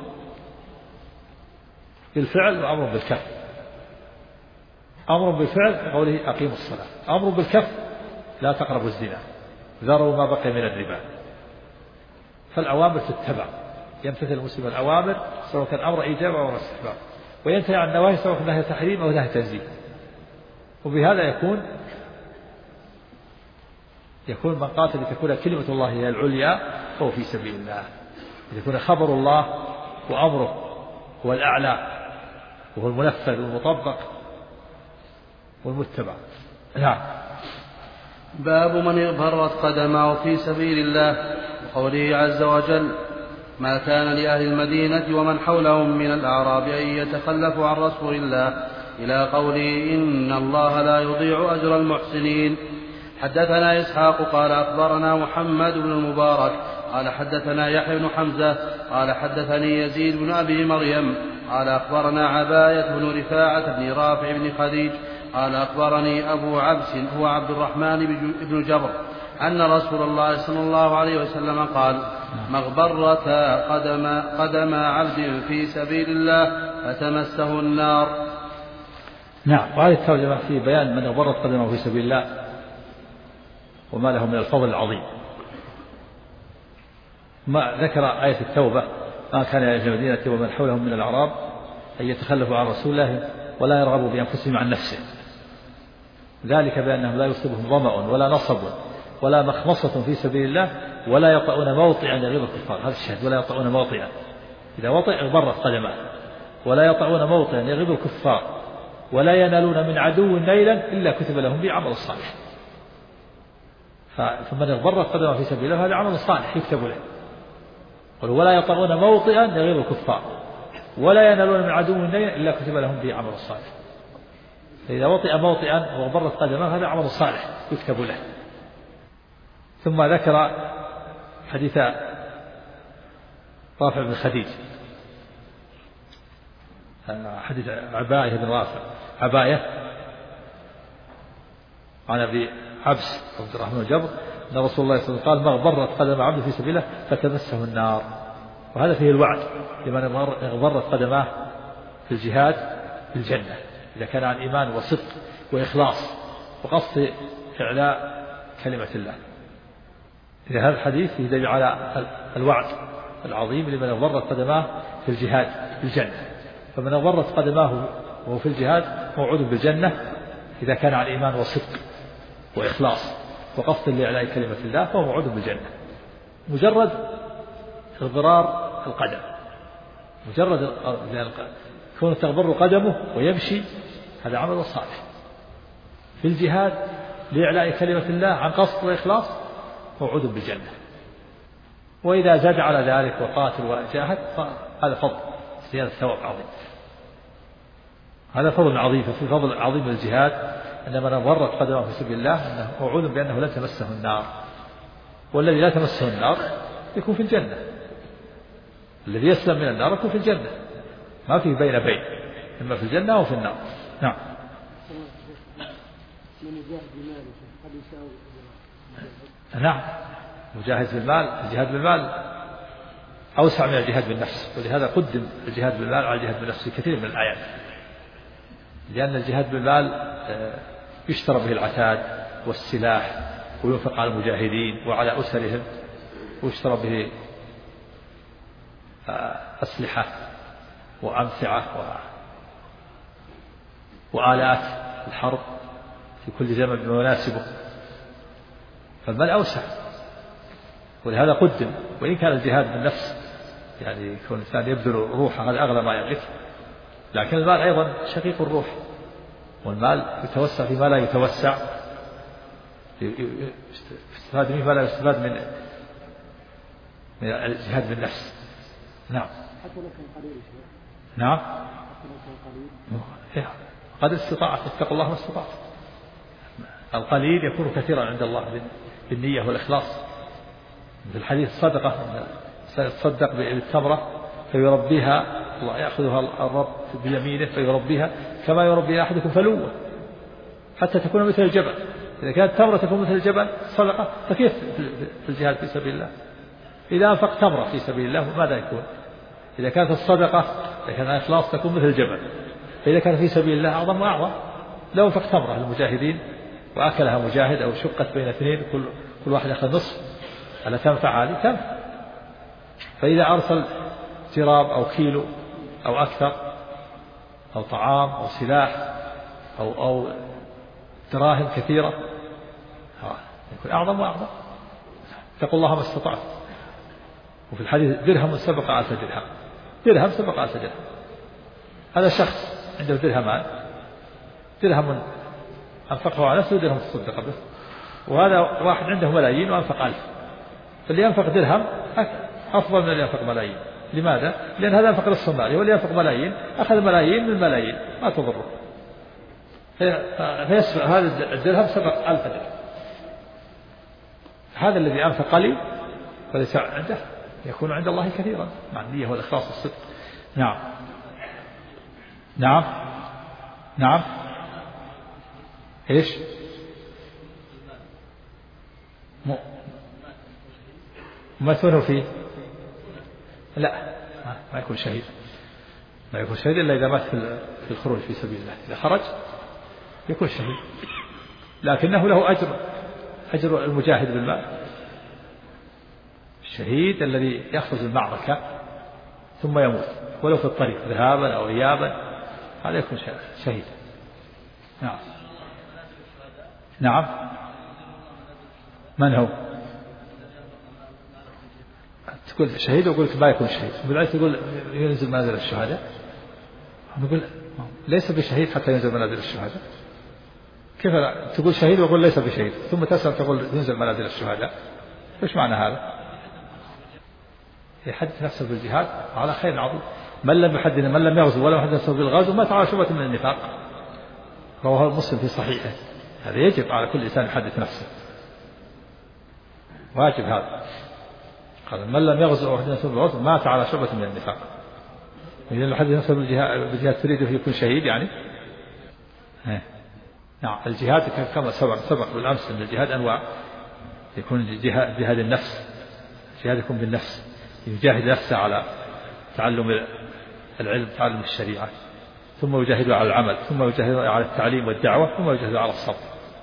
بالفعل وأمر بالكف. أمر بالفعل قوله أقيموا الصلاة، أمر بالكف لا تقربوا الزنا، ذروا ما بقي من الربا. فالأوامر تتبع، يمتثل المسلم الأوامر سواء كان أمر إيجاب أو أمر استحباب، وينتهي عن النواهي سواء كان نهي تحريم أو نهي تنزيه. وبهذا يكون من قاتل لتكون كلمة الله هي العليا فهو في سبيل الله، يكون خبر الله وأمره هو الأعلى وهو المنفذ والمطبق والمتبع. نعم. باب من اغبرت قدمه في سبيل الله، وقوله عز وجل: ما كان لأهل المدينة ومن حولهم من الأعراب أن يتخلفوا عن رسول الله، إلى قوله: إن الله لا يضيع أجر المحسنين. حدثنا إسحاق قال أخبرنا محمد بن المبارك قال حدثنا يحيى بن حمزة قال حدثني يزيد بن أبي مريم قال أخبرنا عباية بن رفاعة بن رافع بن خديج قال أخبرني أبو عبس هو عبد الرحمن بن جبر أن رسول الله صلى الله عليه وسلم قال: مغبرة قدم عبد في سبيل الله فتمسه النار. نعم. وهذه الترجمة في بيان من اغبرت قدمه في سبيل الله وما له من الفضل العظيم. ما ذكر آية التوبة: ما كان لأهل المدينة ومن حولهم من الأعراب أن يتخلفوا عن رسول الله ولا يرغبوا بأنفسهم عن نفسه، ذلك بأنهم لا يصيبهم ظمأ ولا نصب ولا مخمصة في سبيل الله ولا يطؤون موطئا يغيظ الكفار. هذا الشهد: ولا يطؤون موطئا، إذا وطئ اغبرت قدمه. ولا يطؤون موطئا يغيظ الكفار ولا ينالون من عدو نيلا إلا كتب لهم به عمل صالح. فمن اغبرت قدمه في سبيل الله هذا عمل صالح يكتب له. ولا يطؤون موطئا يغيظ الكفار ولا ينالون من عدو نيلا إلا كتب لهم به عمل صالح. فإذا وطئ موطئا واغبرت قدمه هذا عمل صالح يكتب له. ثم ذكر حديث رافع بن خديج، حديث عباية بن رافع عن أبي عبس عبد الرحمن بن جبر أن رسول الله صلى الله عليه وسلم قال: مغبرت قدم عبد في سبيله فتمسه النار. وهذا فيه الوعد لمن اغبرت قدماه في الجهاد بالجنة إذا كان عن إيمان وصدق وإخلاص وقصد إعلاء كلمة الله. إذا هذا الحديث يدل على الوعد العظيم لمن اغبرت قدماه في الجهاد بالجنة. فمن اغبرت قدماه وهو في الجهاد موعود بالجنة إذا كان عن إيمان وصدق وإخلاص وقصد لإعلاء كلمة الله فهو موعود بالجنة. مجرد اغبرار القدم، مجرد كونه تغبر قدمه ويمشي هذا عمل صالح في الجهاد لإعلاء كلمة الله عن قصد وإخلاص موعود بالجنة. وإذا زاد على ذلك وقاتل وجاهد هذا فضل زيادة ثواب عظيم، هذا فضل عظيم. ففي فضل عظيم الجهاد أن من اغبرت قدمه في سبيل الله أنه موعود بأنه لا تمسه النار، والذي لا تمسه النار يكون في الجنة، الذي يسلم من النار يكون في الجنة، ما فيه بين إما في الجنة أو في النار. نعم. نعم. مجاهد بالمال، الجهاد بالمال أوسع من الجهاد بالنفس، ولهذا قدم الجهاد بالمال على الجهاد بالنفس في كثير من الآيات، لأن الجهاد بالمال يشترى به العتاد والسلاح وينفق على المجاهدين وعلى أسرهم، ويشترى به أسلحة وأمتعة وآلات الحرب في كل زمن بمناسبه، فالمال أوسع ولهذا قدم. وإن كان الجهاد بالنفس يعني يكون الإنسان يبذل روحه هذا أغلى ما يملك، لكن المال أيضا شقيق الروح، والمال يتوسع فيما لا يتوسع، يستفاد منه ما لا يستفاد من الجهاد بالنفس. نعم. نعم. قد استطاعت اتقوا الله ما استطعت. القليل يكون كثيرا عند الله بالنية والإخلاص. في الحديث الصدقة يتصدق بالتمرة فيربيها الله يأخذها الرب بيمينه فيربيها كما يربي أحدكم فلوه حتى تكون مثل الجبل. إذا كانت تمرة تكون مثل الجبل صدقة، فكيف في الجهاد في سبيل الله؟ إذا أنفق تمرة في سبيل الله ماذا يكون؟ إذا كانت الصدقة، إذا كان الإخلاص تكون مثل الجبل. فإذا كان في سبيل الله أعظم وأعظم. لو أنفق تمرة للمجاهدين وأكلها مجاهد أو شقت بين اثنين كل واحد أخذ نصف، ألا تنفع هذه؟ تنفع. فإذا أرسل جراب أو كيلو أو أكثر أو طعام أو سلاح أو دراهم كثيرة يكون أعظم وأعظم. اتقوا الله ما استطعت. وفي الحديث درهم سبق 1000 درهم، درهم سبق 1000 درهم. هذا شخص عنده درهمان، درهم أنفقه على نفسه ودرهم تصدق به، وهذا واحد عنده ملايين وأنفق 1000. فاللي ينفق درهم أفضل من اللي ينفق ملايين. لماذا؟ لأن هذا ينفق نصف المال، واللي ينفق ملايين أخذ ملايين من ملايين ما تضره. فيسبق هذا الدرهم سبق 1000 درهم. هذا الذي أنفق قليل وليس عنده يكون عند الله كثيرا مع النية والإخلاص والصدق. نعم نعم نعم. إيش؟ ما يكون فيه؟ لا، ما يكون شهيد. ما يكون شهيد إلا إذا مات في الخروج في سبيل الله. إذا خرج يكون شهيد، لكنه له أجر المجاهد بالمال. الشهيد الذي يخرج المعركة ثم يموت ولو في الطريق ذهابا أو إيابا، هذا يكون شهيد. نعم نعم. من هو؟ تقول شهيد وأقول لك ما يكون شهيد، بالعكس تقول ينزل منازل الشهداء. نقول ليس بشهيد حتى ينزل منازل الشهداء. كيف تقول شهيد وأقول ليس بشهيد ثم تسأل تقول ينزل منازل الشهداء؟ إيش معنى هذا؟ يحدث نفسه بالجهاد على خير عظيم. من لم يحدث، من لم يغزو ولا يحدث نفسه بالغزو مات على شعبة من النفاق. رواه مسلم في صحيحه. هذا يجب على كل إنسان يحدث نفسه، واجب هذا. قال من لم يغزو وحده نفسه بالغزو مات على شعبة من النفاق. إذا لم يحدث نفسه بالجهاد تريد أن يكون شهيد يعني. نعم. الجهاد كما سبق بالأمس أن الجهاد أنواع. يكون جهاد النفس، جهاد يكون بالنفس، يجاهد نفسه على تعلم العلم، تعلم الشريعة، ثم يجاهد على العمل، ثم يجاهد على التعليم والدعوة، ثم يجاهد على الصبر.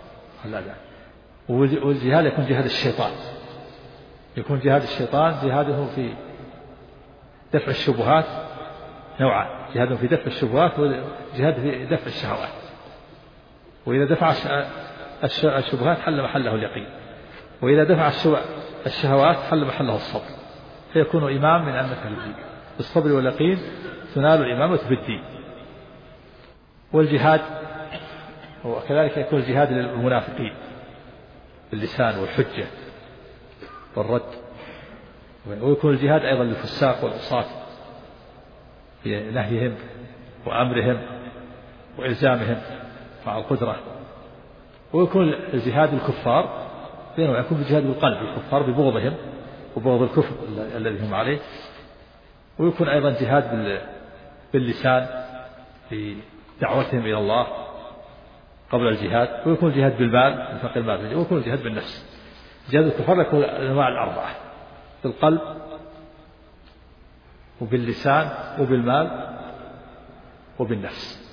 والجهاد يكون جهاد الشيطان. يكون جهاد الشيطان جهاده في دفع الشبهات نوعان: جهاد في دفع الشبهات وجهاد في دفع الشهوات. وإذا دفع الشبهات حل محله اليقين، وإذا دفع الشهوات حل محله الصبر، فيكون إمام من أئمة الدين. بالصبر واليقين تنال الإمامة في الدين. والجهاد وكذلك يكون الجهاد للمنافقين باللسان والحجة والرد، ويكون الجهاد أيضا للفساق والعصاة في نهيهم وأمرهم وإلزامهم مع القدرة. ويكون الجهاد الكفار بينما يكون الجهاد بالقلب، الكفار ببغضهم وبغض الكفر الذي هم عليه. ويكون أيضا جهاد باللسان في دعوتهم إلى الله قبل الجهاد. ويكون الجهاد بالمال، انفاق المال. ويكون الجهاد بالنفس. جهاد الكفار يكون الأنواع الأربعة: بالقلب وباللسان وبالمال وبالنفس.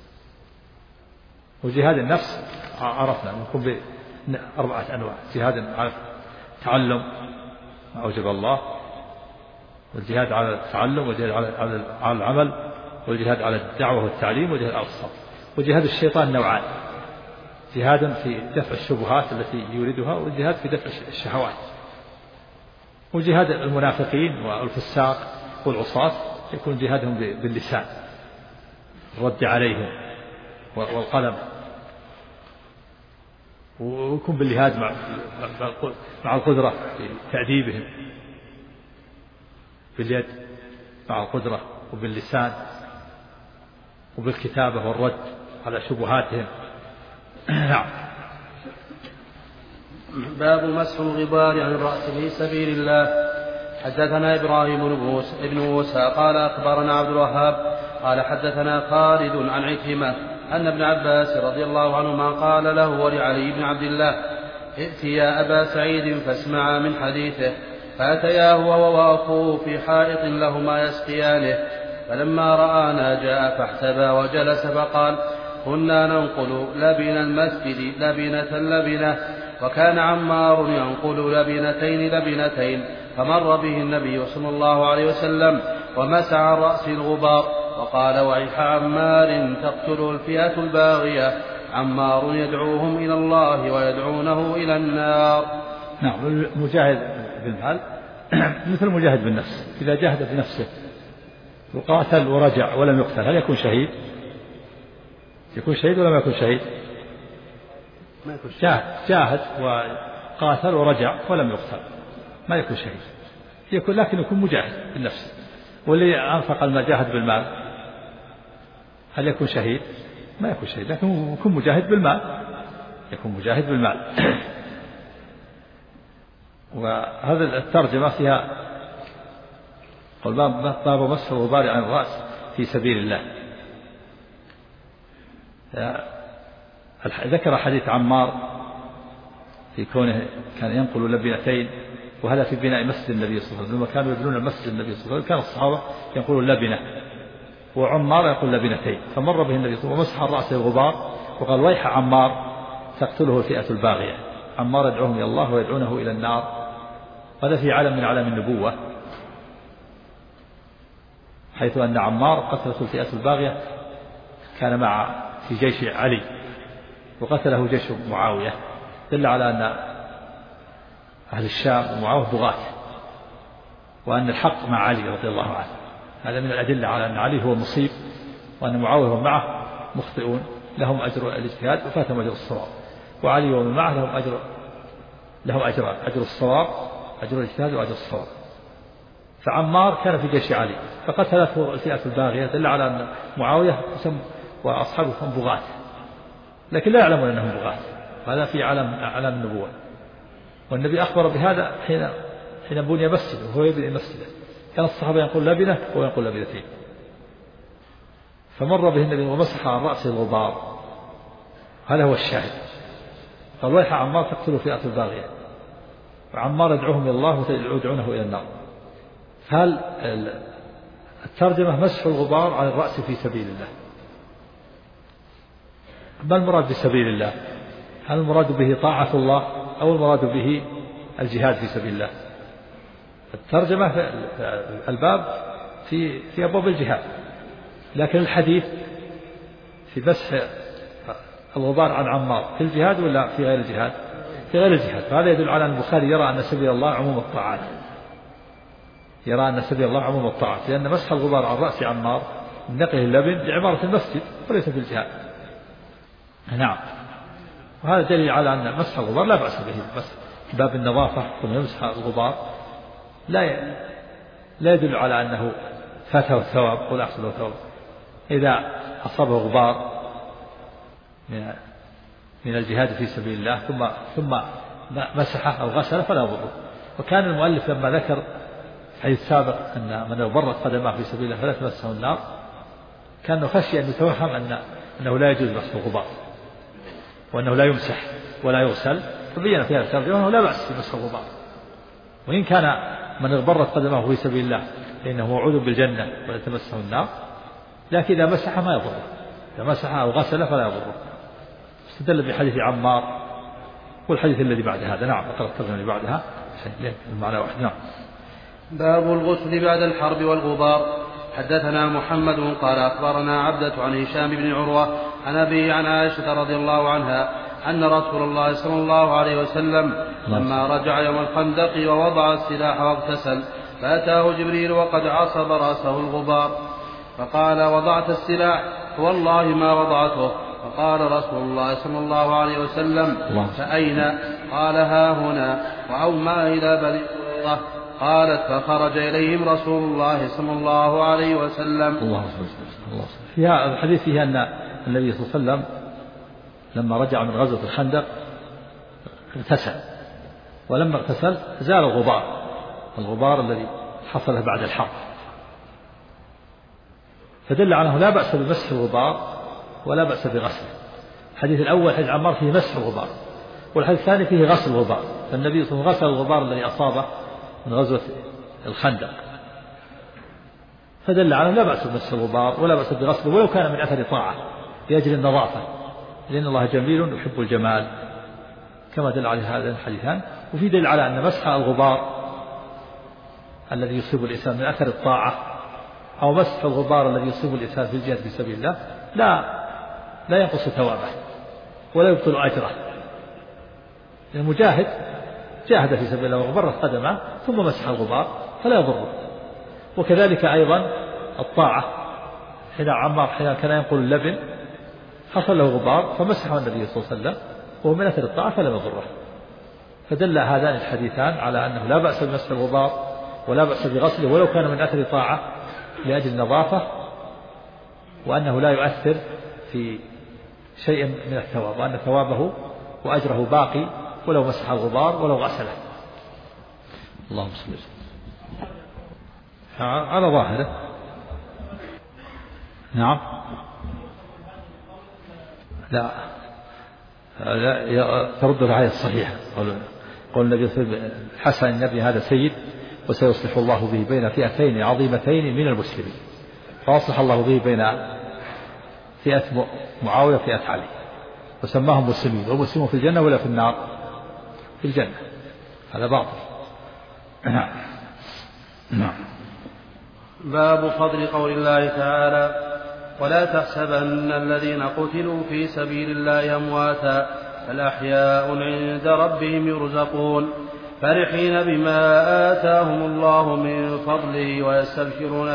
وجهاد النفس عرفنا يكون بأربعة أنواع: جهاد على تعلم ما أوجب الله، والجهاد على التعلم، والجهاد على العمل، والجهاد على الدعوة والتعليم، والجهاد على الصبر. وجهاد الشيطان نوعان: جهاد في دفع الشبهات التي يريدها، والجهاد في دفع الشهوات. وجهاد المنافقين والفساق والعصاة يكون جهادهم باللسان، الرد عليهم والقلم. ويكون بالجهاد مع القدرة في تأديبهم، باليد مع القدرة، وباللسان، وبالكتابة والرد على شبهاتهم. نعم. باب مسح الغبار عن الرأس في سبيل الله. حدثنا إبراهيم بن موسى قال أخبرنا عبد الوهاب قال حدثنا خالد عن عكرمة أن ابن عباس رضي الله عنهما قال له ولعلي بن عبد الله ائت يا أبا سعيد فاسمعا من حديثه. فأتياه هو وأخوه في حائط لهما يسقيانه، فلما رآنا جاء فاحتبى وجلس فقال كنا ننقل لبن المسجد لبنة، وكان عمار ينقل لبنتين، فمر به النبي صلى الله عليه وسلم ومسح عن رأس الغبار وقال ويح عمار تقتله الفئة الباغية، عمار يدعوهم إلى الله ويدعونه إلى النار. نعم. المجاهد بالمال مثل المجاهد بالنفس، إذا جاهد بنفسه وقاتل ورجع ولم يقتل هل يكون شهيد؟ يكون شهيد ولا ما يكون شهيد؟ جاهد وقاتل ورجع ولم يقتل ما يكون شهيد، لكن يكون مجاهد بالنفس. واللي أنفق المجاهد بالمال هل يكون شهيد؟ ما يكون شهيد، لكن يكون مجاهد بالمال. وهذا الترجمة فيها باب مسح الغبار عن الرأس في سبيل الله. ذكر حديث عمار في كونه كان ينقل لبنتين، وهذا في بناء مسجد النبي صلى الله عليه وسلم، لما كانوا يبنون المسجد النبي صلى الله عليه وسلم كان الصحابة ينقلون لبنة وعمار يقول لبنتين، فمر به النبي صلى الله عليه وسلم ومسح الرأس الغبار وقال ويح عمار تقتله الفئة الباغية، عمار يدعوهم إلى الله ويدعونه إلى النار. هذا في علم من علم النبوة، حيث أن عمار قتلته الفئة الباغية كان في جيش علي وقتله جيش معاوية، دل على أن أهل الشام ومعاوية بغاة، وأن الحق مع علي رضي الله عنه. هذا من الأدلة على أن علي هو مصيب وأن معاوية ومن معه مخطئون، لهم أجر الاجتهاد وفاتهم أجر الصواب، وعلي ومن معه لهم أجران، أجر الصواب أجر الاجتهاد وأجر الصواب. فعمار كان في جيش علي فقتلته الفئة الباغية، دل على أن معاوية وأصحابه هم بغاة، لكن لا يعلمون أنهم بغاة. هذا في علم النبوة، والنبي أخبر بهذا حين بني مسجد وهو يبني مسجده، كان الصحابة ينقل لبنة وهو ينقل لبنتين، فمر به النبي ومسح عن رأسه الغبار. هذا هو الشاهد. قال ويح عمار تقتل فئة الباغية، وعمار يدعوهم إلى الله ويدعونه إلى النار. هل الترجمة مسح الغبار عن الرأس في سبيل الله؟ ما المراد بسبيل الله؟ هل المراد به طاعة الله أو المراد به الجهاد في سبيل الله؟ الترجمة في الباب في أبواب الجهاد، لكن الحديث في مسح الغبار عن عمار في الجهاد ولا في غير الجهاد؟ في غير الجهاد. فهذا يدل على أن البخاري يرى أن سبيل الله عموم الطاعات، لأن مسح الغبار عن رأس عمار من نقله اللبن لعمارة المسجد وليس في الجهاد. نعم. وهذا دليل على أن مسح الغبار لا بأس به، بس باب النظافة ثم يمسح الغبار لا يدل على أنه فاته الثواب ولا أحصل له ثواب. إذا أصابه غبار من الجهاد في سبيل الله ثم مسحه أو غسله فلا يضره. وكان المؤلف لما ذكر حديث سابق أن من برت قدمه في سبيل الله فلا تمسه النار، كان خشي أن يتوهم أنه لا يجوز مسح الغبار وأنه لا يمسح ولا يغسل، فبين في هذا الترجمة أنه لا بأس بمسح الغبار. وإن كان من اغبرت قدمه في سبيل الله فإنه موعود بالجنة ولا تمسه النار، لكن إذا مسح ما يضره، إذا مسح أو غسل فلا يضره. استدل بحديث عمار والحديث الذي بعد هذا. نعم. أقرأ الترجمة اللي بعدها المعنى واحد. نعم. باب الغسل بعد الحرب والغبار. حدثنا محمد قال أخبرنا عبدة عن هشام بن عروة عن أبي عن عائشة رضي الله عنها أن رسول الله صلى الله عليه وسلم لما رجع يوم الخندق ووضع السلاح واغتسل فأتاه جبريل وقد عصب رأسه الغبار فقال وضعت السلاح؟ والله ما وضعته. فقال رسول الله صلى الله عليه وسلم فأين؟ قال ها هنا، وأومى إلى بني قريظة. قالت فخرج إليهم رسول الله صلى الله عليه وسلم. الله في هذا الحديث فيه أن النبي صلى الله عليه وسلم لما رجع من غزوة الخندق اغتسل، ولما اغتسل زال الغبار الغبار الذي حصل بعد الحرب، فدل على أنه لا بأس بمسح الغبار ولا بأس بغسله. الحديث الأول حديث عمار فيه مسح الغبار، والحديث الثاني فيه غسل الغبار، فالنبي صلى الله عليه وسلم غسل الغبار الذي أصابه من غزوة الخندق، فدل على لا بأس بمسح الغبار ولا بأس بغسله ولو كان من أثر طاعة لأجل النظافة، لأن الله جميل يحب الجمال، كما دل عليه هذا الحديثان. وفي دليل على أن مسح الغبار الذي يصيب الإنسان من أثر الطاعة أو مسح الغبار الذي يصيب الإنسان في الجهاد في سبيل الله لا ينقص ثوابه ولا يبطل أجره. المجاهد جاهد في سبيل الله وغبرت قدمه ثم مسح الغبار فلا يضره. وكذلك أيضا الطاعة، حين عمار حين كان ينقل اللبن حصل له غبار فمسحه النبي صلى الله عليه وسلم وهو من أثر الطاعة فلم يضره. فدل هذان الحديثان على أنه لا بأس بمسح الغبار ولا بأس بغسله ولو كان من أثر طاعة لأجل النظافة، وأنه لا يؤثر في شيء من الثواب، وأن ثوابه وأجره باقي ولو مسح الغبار ولو غسله. اللهم صل على ظاهره. نعم. لا ترد الآية الصحيحة، قول النبي صلى الله عليه وسلم حسن النبي هذا سيد وسيصلح الله به بين فئتين عظيمتين من المسلمين، فأصلح الله به بين فئة معاوية وفئة علي وسماهم مسلمين، والمسلمون في الجنة ولا في النار؟ في الجنة. هذا باطل. نعم. باب فضل قول الله تعالى ولا تحسبن الذين قتلوا في سبيل الله أمواتا بل أحياء عند ربهم يرزقون فرحين بما آتاهم الله من فضله ويستبشرون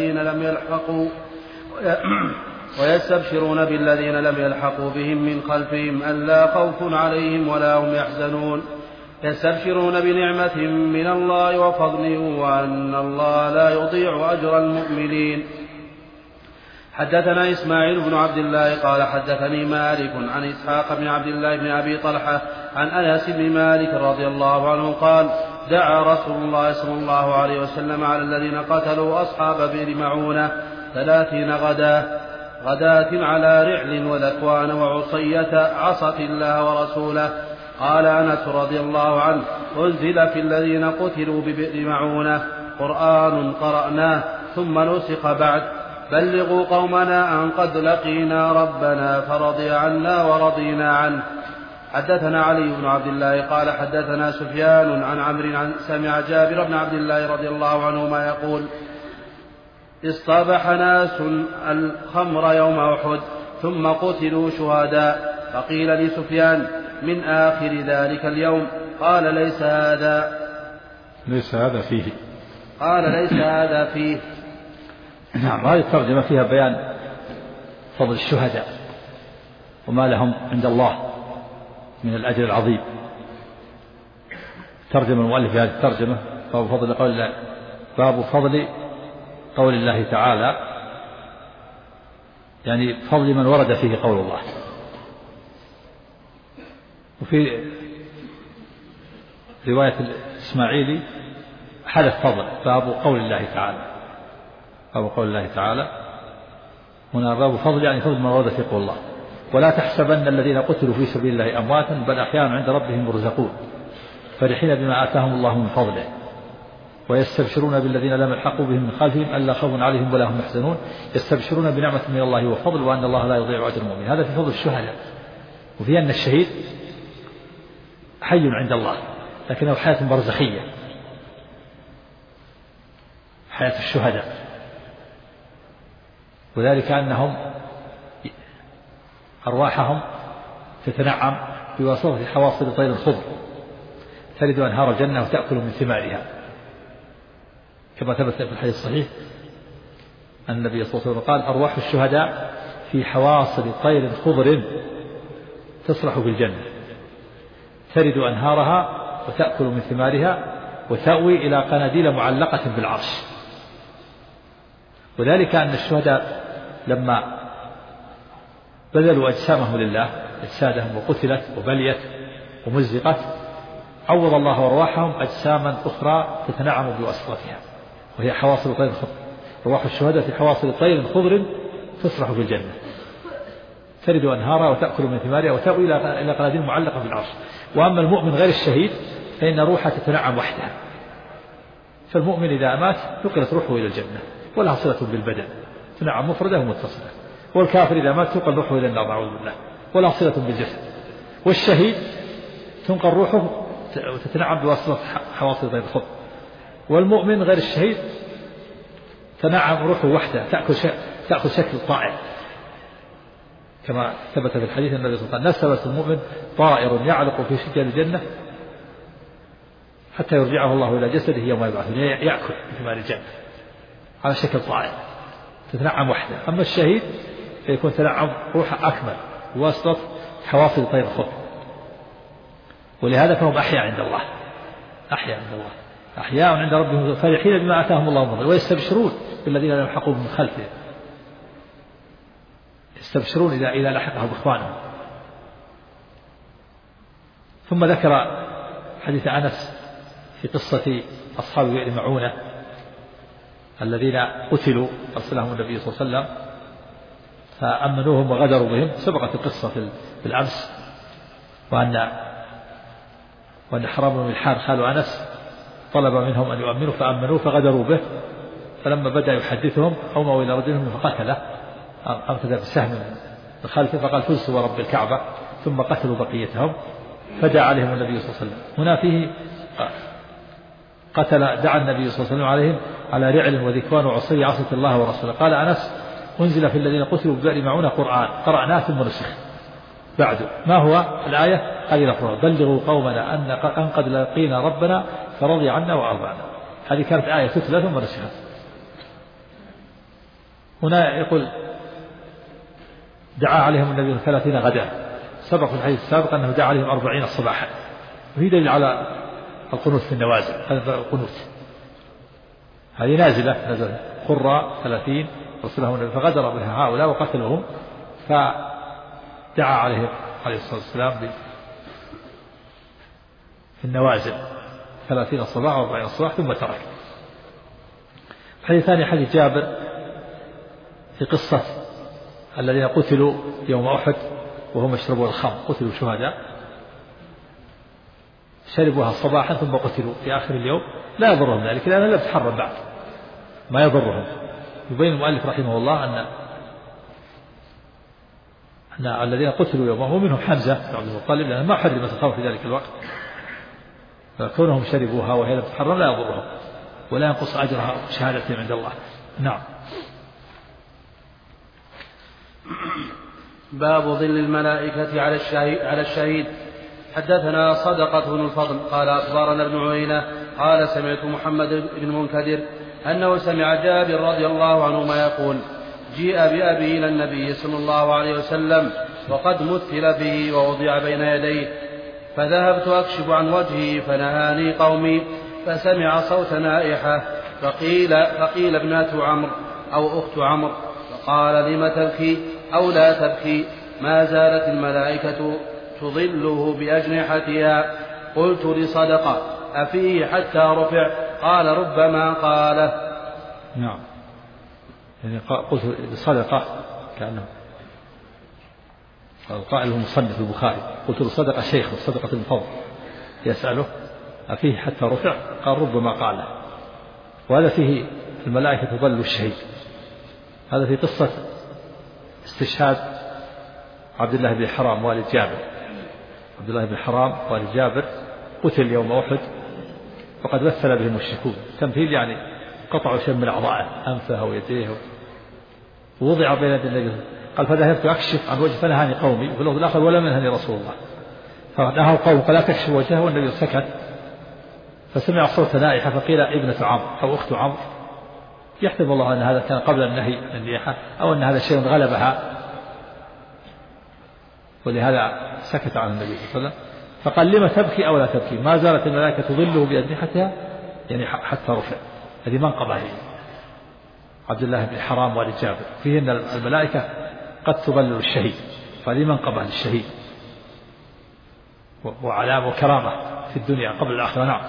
بالذين لم يلحقوا بهم من خلفهم ألا خوف عليهم ولا هم يحزنون يستبشرون بنعمة من الله وفضله وأن الله لا يضيع أجر المؤمنين. حدثنا إسماعيل بن عبد الله قال حدثني مالك عن إسحاق بن عبد الله بن أبي طلحة عن أنس بن مالك رضي الله عنه قال دعا رسول الله صلى الله عليه وسلم على الذين قتلوا أصحاب بئر معونة 30 غداة على رعل وذكوان وعصية عصت الله ورسوله. قال أنس رضي الله عنه أنزل في الذين قتلوا ببئر معونة قرآن قرأناه ثم نسخ بعد بلغوا قومنا أن قد لقينا ربنا فرضي عنا ورضينا عنه. حدثنا علي بن عبد الله قال حدثنا سفيان عن عمرو سمع جابر بن عبد الله رضي الله عنهما يقول اصطبح ناس الخمر يوم أحد ثم قتلوا شهداء فقيل لسفيان من آخر ذلك اليوم قال ليس هذا فيه. قال ليس هذا فيه. نعم. هذه الترجمة فيها بيان فضل الشهداء وما لهم عند الله من الأجر العظيم. ترجم المؤلف هذه الترجمة باب فضل قول الله تعالى، يعني فضل من ورد فيه قول الله. وفي رواية الإسماعيلي حدث فضل باب قول الله تعالى هنا باب فضل، يعني فضل من ورد فيه قول الله ولا تحسبن الذين قتلوا في سبيل الله أمواتا بل أحياء عند ربهم يرزقون فرحين بما آتاهم الله من فضله ويستبشرون بالذين لم يلحقوا بهم من خلفهم ألا خوف عليهم ولا هم يحزنون يستبشرون بنعمة من الله وفضل وأن الله لا يضيع أجر المؤمنين. هذا في فضل الشهداء، وفي أن الشهيد حي عند الله لكنه حياة برزخية، حياة الشهداء، وذلك أنهم أرواحهم تتنعم بواسطة حواصل طير الخضر تلد أنهار الجنة وتأكل من ثمارها، كما ثبت في الحديث الصحيح أن النبي صلى الله عليه وسلم قال أرواح الشهداء في حواصل طير خضر تسرح في الجنة تلد أنهارها وتأكل من ثمارها وتأوي إلى قناديل معلقة بالعرش. وذلك أن الشهداء لما بذلوا أجسامهم لله أجسادهم وقتلت وبليت ومزقت عوض الله أرواحهم أجساما أخرى تتنعم بواسطتها، وهي حواصل طير خضر. أرواح الشهداء حواصل طير خضر تسرح في الجنة، ترد أنهارها وتأكل من ثمارها وتأوي إلى قناديل معلقة في العرش. وأما المؤمن غير الشهيد فإن روحه تتنعم وحدها، فالمؤمن إذا مات نقلت روحه إلى الجنة ولها صلة بالبدن، تنعم مفردة ومتصلة. والكافر إذا مات تنقل روحه إلى النار نعوذ بالله ولها صلة بالجسد. والشهيد تنقل روحه وتتنعم بواسطة حواصل طير الخضر. والمؤمن غير الشهيد تنعم روحه وحده، تأخذ شكل طائر، كما ثبت في الحديث النبي صلى الله عليه وسلم: نسبة المؤمن طائر يعلق في شجر الجنة حتى يرجعه الله إلى جسده يوم يبعث، يأكل من ثمار الجنة على شكل طائر، تتنعم وحده. أما الشهيد فيكون تنعم روحه أكمل بواسطة حواصل طير الخضر. ولهذا فهم أحياء عند الله، أحياء عند ربهم فرحين بما آتاهم الله من فضله ويستبشرون بالذين لم يلحقوا من خلفهم، يستبشرون إذا لحقهم إخوانهم. ثم ذكر حديث أنس في قصة أصحاب بئر معونة الذين قتلوا أرسلهم النبي صلى الله عليه وسلم فأمنوهم وغدروا بهم. سبقت القصة في الأمس، وأن حرام بن ملحان خال أنس طلب منهم أن يؤمنوا فأمنوه فغدروا به، فلما بدأ يحدثهم قوموا إلى رجل منهم فقتله، أرتدى بسهم من خلفه فقال: فزت ورب الكعبة، ثم قتلوا بقيتهم. فدعا عليهم النبي صلى الله عليه وسلم. هنا فيه دعا النبي صلى الله عليه وسلم عليهم على رعل وذكوان وعصي عصت الله ورسوله. قال أنس: أنزل في الذين قتلوا ببئر معونة قرآن قرأناه ثم نسخ بعد. ما هو الآية؟ هذه لفظها: بلغوا قومنا أن قد لقينا ربنا فرضي عنا وأرضعنا. هذه كانت آية تتلى ثم نسخت. هنا يقول: دعا عليهم النبي 30 غدا. سبق في الحديث السابق أنه دعا عليهم 40 صباحا، وهي دليل على القنوت في النوازل. هذا القنوت، هذه نازلة قرى 30 رسلهم النبي فغدر بها هؤلاء وقتلهم، فدعا عليهم عليه الصلاة والسلام في النوازل 30 الصباح و40 الصباح ثم ترك. الحديث الثاني حديث جابر في قصة الذين قتلوا يوم أحد وهم يشربون الخمر، قتلوا شهداء شربوها صباحا ثم قتلوا في آخر اليوم. لا يضرهم ذلك لأنها لا تتحرم بعد، ما يضرهم. يبين المؤلف رحمه الله أن الذين قتلوا يومه ومنهم حمزة بن عبد المطلب لأنه ما حرمت الخمر في ذلك الوقت، فكونهم شربوها وهي لم تتحرم لا يضرهم ولا ينقص أجرها شهادتهم عند الله. نعم. باب ظل الملائكة على الشهيد. حدثنا صدقة بن الفضل قال أخبرنا ابن عيينة قال سمعت محمد بن منكدر أنه سمع جابر رضي الله عنهما يقول: جيء بأبي إلى النبي صلى الله عليه وسلم وقد مثل به ووضع بين يديه، فذهبت أكشف عن وجهه فنهاني قومي، فسمع صوت نائحة فقيل ابنة عمرو أو أخت عمرو، فقال: لم تبكي أو لا تبكي؟ ما زالت الملائكة تظله بأجنحتها. قلت: لصدقة أفيه حتى رفع؟ قال: ربما قاله. نعم، يعني قلت لصدقة كأنه القائل المصنف البخاري، قلت لصدقة شيخ صدقة الفضل يسأله أفيه حتى رفع؟ قال: ربما قاله. وهذا فيه الملائكة تظل الشهيد. هذا في قصة استشهاد عبد الله بن حرام والد جابر. عبد الله بن حرام والد جابر قتل يوم أحد وقد مثل به المشركون، تمثيل يعني قطعوا شيء من أعضائه، أنفه ويديه، ووضع بين يدي النبي. قال: فذهبت أكشف عن وجه فنهاني قومي، وفي اللفظ الآخر: ولم ينهني رسول الله. فنهى القوم فلا تكشف وجهه، والنبي سكت. فسمع صوت نائحة فقيل: ابنة عمرو أو أخت عمرو. يحتمل الله أن هذا كان قبل النهي عن النياحة أو أن هذا شيء غلبها، ولهذا سكت عن النبي صلى الله عليه وسلم. فقال: لم تبكي أو لا تبكي؟ ما زالت الملائكة تظله بأجنحتها، يعني حتى رفع. هذه منقبة عبد الله بن حرام والد جابر، فيه أن الملائكة قد تظل الشهيد، فهذه منقبة للشهيد. وعلامة وكرامة في الدنيا قبل الآخرة. نعم.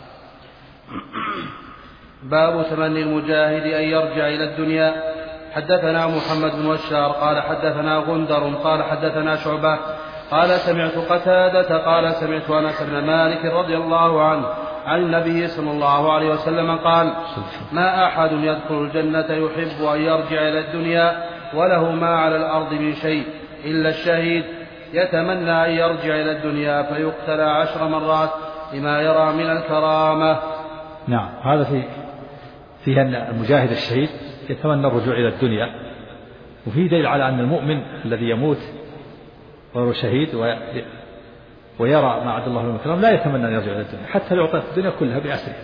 باب تمني المجاهد أن يرجع إلى الدنيا. حدثنا محمد بن بشار قال حدثنا غندر قال حدثنا شعبة قال سمعت قتادة قال سمعت أنس بن مالك رضي الله عنه عن النبي صلى الله عليه وسلم قال ما أحد يدخل الجنة يحب أن يرجع إلى الدنيا وله ما على الأرض من شيء إلا الشهيد يتمنى أن يرجع إلى الدنيا فيقتل 10 مرات لما يرى من الكرامة. نعم. هذا فيه أن المجاهد الشهيد يتمنى الرجوع إلى الدنيا، وفيه دليل على أن المؤمن الذي يموت وهو شهيد ويرى ما عد الله له من الكرامة لا يتمنى أن يرجع إلى الدنيا حتى لو أعطى الدنيا كلها بأسرها.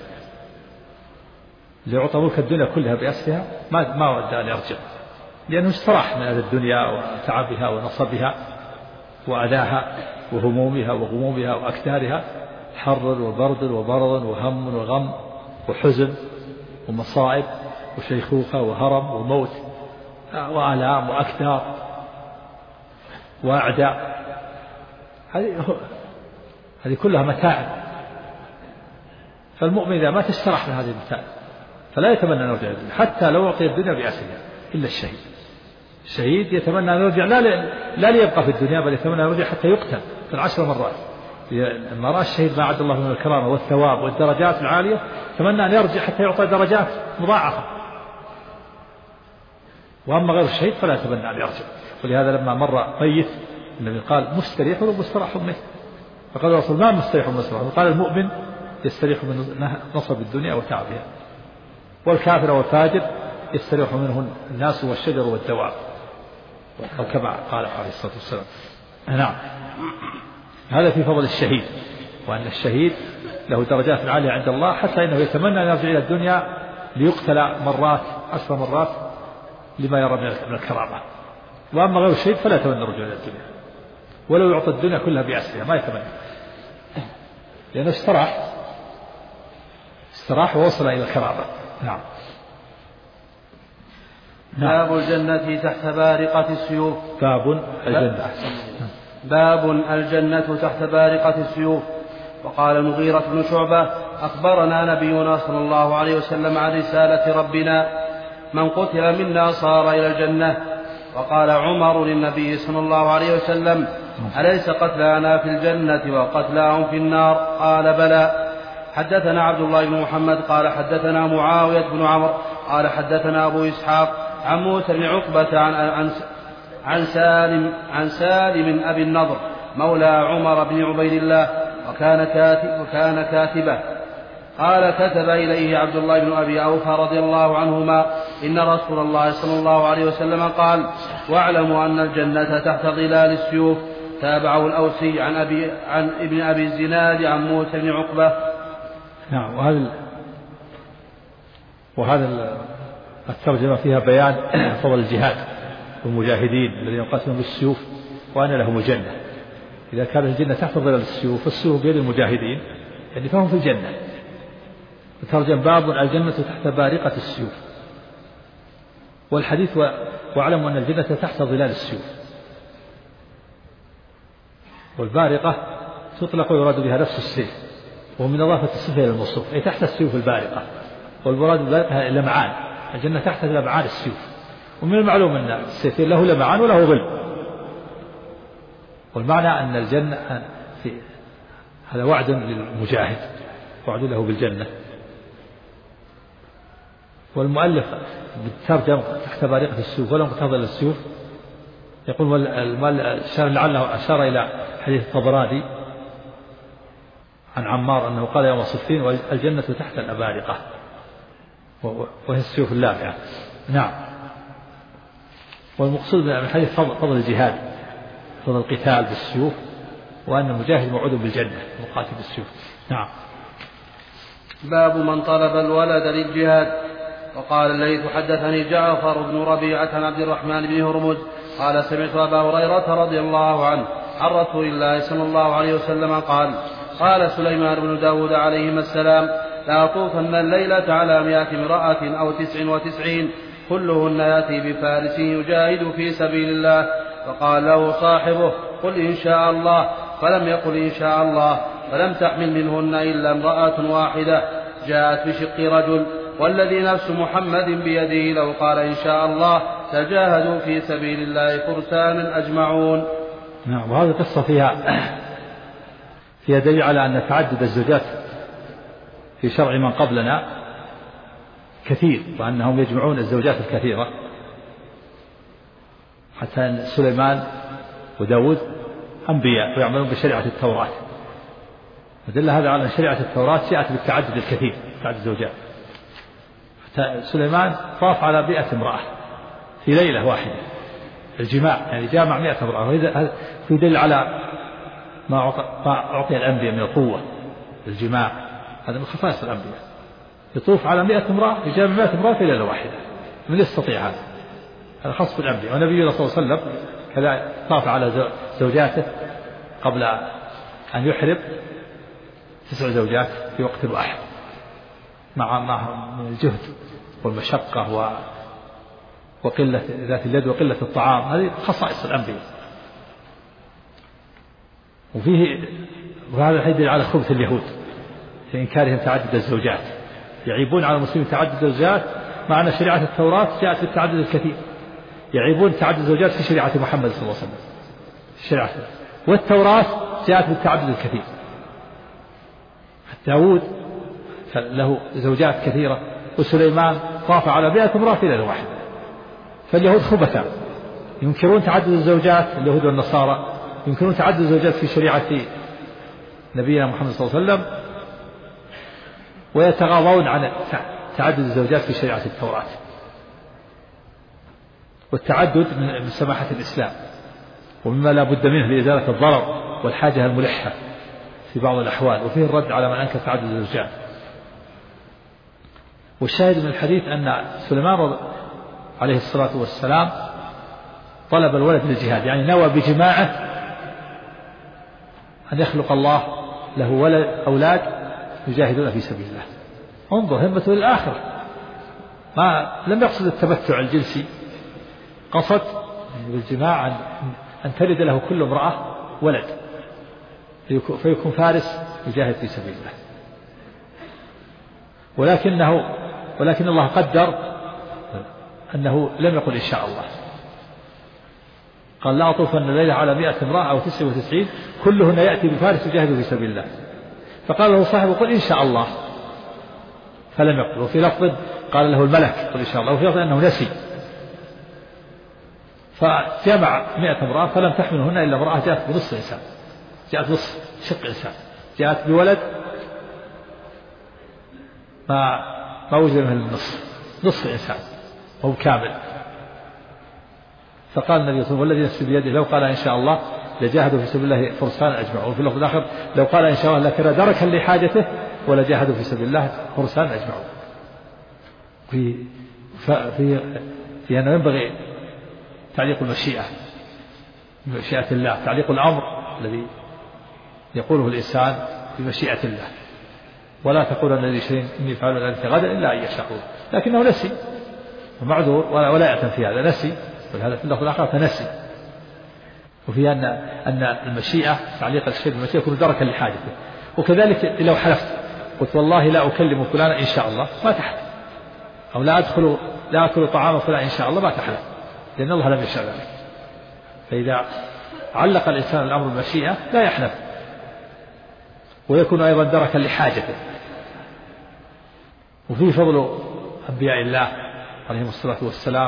لو أعطى ملك الدنيا كلها بأسرها ما ود أن يرجع، لأنه استراح من هذه الدنيا وتعبها ونصبها وأذاها وهمومها وغمومها وأكدارها، حر وبرد ومرض وهم وغم وحزن ومصائب وشيخوخة وهرم وموت وآلام وأكدار وأعداء، هذه كلها متاعب. فالمؤمن إذا ما تستراح من هذه المتاعب فلا يتمنى أن يرجع الدنيا حتى لو أعطي الدنيا بأسرها إلا الشهيد. الشهيد يتمنى أن يرجع لا ليبقى في الدنيا بل يتمنى أن يرجع حتى يقتل في 10 مرات. لما رأى الشهيد ما عد الله من الكرامة والثواب والدرجات العالية تمنى أن يرجع حتى يعطى درجات مضاعفة. وأما غير الشهيد فلا يتمنى أن يرجع. ولهذا لما مر ميت النبي قال مستريح ومستراح منه، فقال الرسول ما مستريح ومستراح؟ قال المؤمن يستريح من نصب الدنيا وتعبها، والكافر والفاجر يستريح منه الناس والشجر والدواب، أو كما قال عليه الصلاة والسلام. نعم. هذا في فضل الشهيد، وأن الشهيد له درجات عالية عند الله حتى إنه يتمنى أن يرجع إلى الدنيا ليقتل 10 مرات لما يرى من الكرامة. وأما غير الشهيد فلا يتمنى الرجوع إلى الدنيا ولو يعطى الدنيا كلها بأسرها ما يتمنى، لأنه استراح ووصل إلى الكرامة. نعم. باب الجنة تحت بارقة السيوف. باب الجنة تحت بارقة السيوف. وقال المغيرة بن شعبة أخبرنا نبينا صلى الله عليه وسلم عن رسالة ربنا من قتل منا صار إلى الجنة. وقال عمر للنبي صلى الله عليه وسلم أليس قتلانا في الجنة وقتلاهم في النار؟ قال بلى. حدثنا عبد الله بن محمد قال حدثنا معاوية بن عمرو قال حدثنا أبو إسحاق عن موسى بن عقبة عن سالم أبي النضر مولى عمر بن عبيد الله وكان كاتبه قال كتب إليه عبد الله بن أبي أوفى رضي الله عنهما إن رسول الله صلى الله عليه وسلم قال واعلموا أن الجنة تحت ظلال السيوف. تابعه الأوسي عن ابن أبي الزناد عن موسى بن عقبة. نعم. وهذا الترجمة فيها بيان فضل الجهاد والمجاهدين الذين يقاتلون بالسيوف وأن لهم الجنة. إذا كانت الجنة تحت ظلال السيوف فالسيوف بيد المجاهدين يعني فهم في الجنة. ترجم باب الجنة تحت بارقة السيوف. والحديث واعلموا أن الجنة تحت ظلال السيوف. والبارقة تطلق ويراد بها نفس السيف، ومن إضافة الصفة إلى الموصوف أي تحت السيوف البارقة. والمراد بالبارقة لمعان، الجنة تحت لمعان السيوف. ومن المعلوم أن السيف له لمعان وله ظل. والمعنى أن الجنة هذا وعد للمجاهد، وعد له بالجنة. والمؤلف بالترجم تحت بارقة السيوف ولم تظل السيوف يقول لعله أشار إلى حديث الطبراني عن عمار أنه قال يوم صفين والجنة تحت الأبارقة وهي السيوف اللامعة. نعم. والمقصود من الحديث فضل الجهاد، فضل القتال بالسيوف، وأن المجاهد موعود بالجنة مقاتل بالسيوف. نعم. باب من طلب الولد للجهاد. وقال الليث حدثني جعفر بن ربيعة عن عبد الرحمن بن هرمز قال سمعت أبا هريرة رضي الله عنه عن رسول الله صلى الله عليه وسلم قال سليمان بن داود عليهما السلام لا أطوفن الليلة على 100 امرأة أو 99 كلهن يأتي بفارس يجاهد في سبيل الله. فقال له صاحبه قل إن شاء الله. فلم يقل إن شاء الله، فلم تحمل منهن إلا امرأة واحدة جاءت بشق رجل، والذي نفس محمد بيده لو قال إن شاء الله تجاهدوا في سبيل الله فرسانا أجمعون. نعم. وهذه القصة فيها دليل على أن تعدد الزوجات في شرع من قبلنا كثير، وأنهم يجمعون الزوجات الكثيرة، حتى سليمان وداود أنبياء ويعملون بشريعة التوراة، ودل هذا على أن شريعة التوراة جاءت بالتعدد الكثير، تعدد الزوجات. سليمان طاف على 100 امرأة في ليلة واحدة، الجماع يعني جامع 100 امرأة، وهذا في دليل على ما أعطي الأنبياء من القوة الجماع، هذا من خصائص الأنبياء، يطوف على 100 امرأة، يجامع 100 امرأة في ليلة واحدة، من يستطيع هذا خاص بالأنبياء. ونبينا صلى الله عليه وسلم كذا طاف على زوجاته قبل أن يحرم 9 زوجات في وقت واحد، مع الجهد والمشقة وقلة ذات اليد وقلة الطعام، هذه خصائص الأنبياء. وهذا يدل على خبث اليهود في إنكارهم تعدد الزوجات، يعيبون على المسلمين تعدد الزوجات، مع أن شريعة التوراة جاءت بالتعدد الكثير، يعيبون تعدد الزوجات في شريعة محمد صلى الله عليه وسلم، الشريعة والتوراة جاءت بالتعدد الكثير. داود له زوجات كثيرة، وسليمان طاف على 100 امرأة في ليلة واحدة. فاليهود خبثاء ينكرون تعدد الزوجات، اليهود والنصارى ينكرون تعدد الزوجات في شريعة نبينا محمد صلى الله عليه وسلم، ويتغاضون عن تعدد الزوجات في شريعة التوراة. والتعدد من سماحة الإسلام، ومما لا بد منه لإزالة الضرر والحاجة الملحة في بعض الأحوال، وفيه الرد على من أنكر تعدد الزوجات. والشاهد من الحديث أن سليمان عليه الصلاة والسلام طلب الولد للجهاد، يعني نوى بجماعه أن يخلق الله له ولد أولاد يجاهدون في سبيل الله. انظر همته للآخرة، لم يقصد التمتع الجنسي، قصد بالجماع أن تلد له كل امرأة ولد فيكون فارس يجاهد في سبيل الله. ولكن الله قدر أنه لم يقل إن شاء الله، قال لا أطوفن الليلة على 100 امرأة أو 99 كلهن يأتي بفارس يجاهد في سبيل الله. فقال له صاحبه قل إن شاء الله، فلم يقل. وفي لفظ قال له الملك قل إن شاء الله، وفي لفظ أنه نسي، فجمع 100 امرأة فلم تحملهن إلا امرأة جاءت بنصف إنسان، جاءت نصف شق إنسان، جاءت بولد ما وجد منه نصف إنسان هو كامل. فقال النبي صلى الله عليه وسلم والذي نفسي بيده لو قال إن شاء الله لجاهدوا في سبيل الله فرسان أجمعون. وفي اللفظ الآخر لو قال إن شاء الله لكان دركا لحاجته ولجاهدوا في سبيل الله فرسان أجمعون. في أنه ينبغي تعليق المشيئة بمشيئة الله، تعليق الأمر الذي يقوله الإنسان بمشيئة الله، ولا تقولن لشيء إني فاعل ذلك غدا إلا أن يشاء الله. لكنه نسي ومعذور ولا يأتم في هذا، نسي، ولهذا في اللفظ الآخر فنسي. وفي أن المشيئة تعليق الشيء بالمشيئة يكون دركا لحاجته. وكذلك لو حلفت قلت والله لا أكلم فلانا إن شاء الله ما تحلف، أو لا أكل طعام فلان إن شاء الله ما تحلف، لأن الله لم يشاء ذلك. فإذا علق الإنسان الأمر بالمشيئة لا يحلف، ويكون أيضا دركا لحاجته. وفيه فضل أنبياء الله عليهم الصلاة والسلام،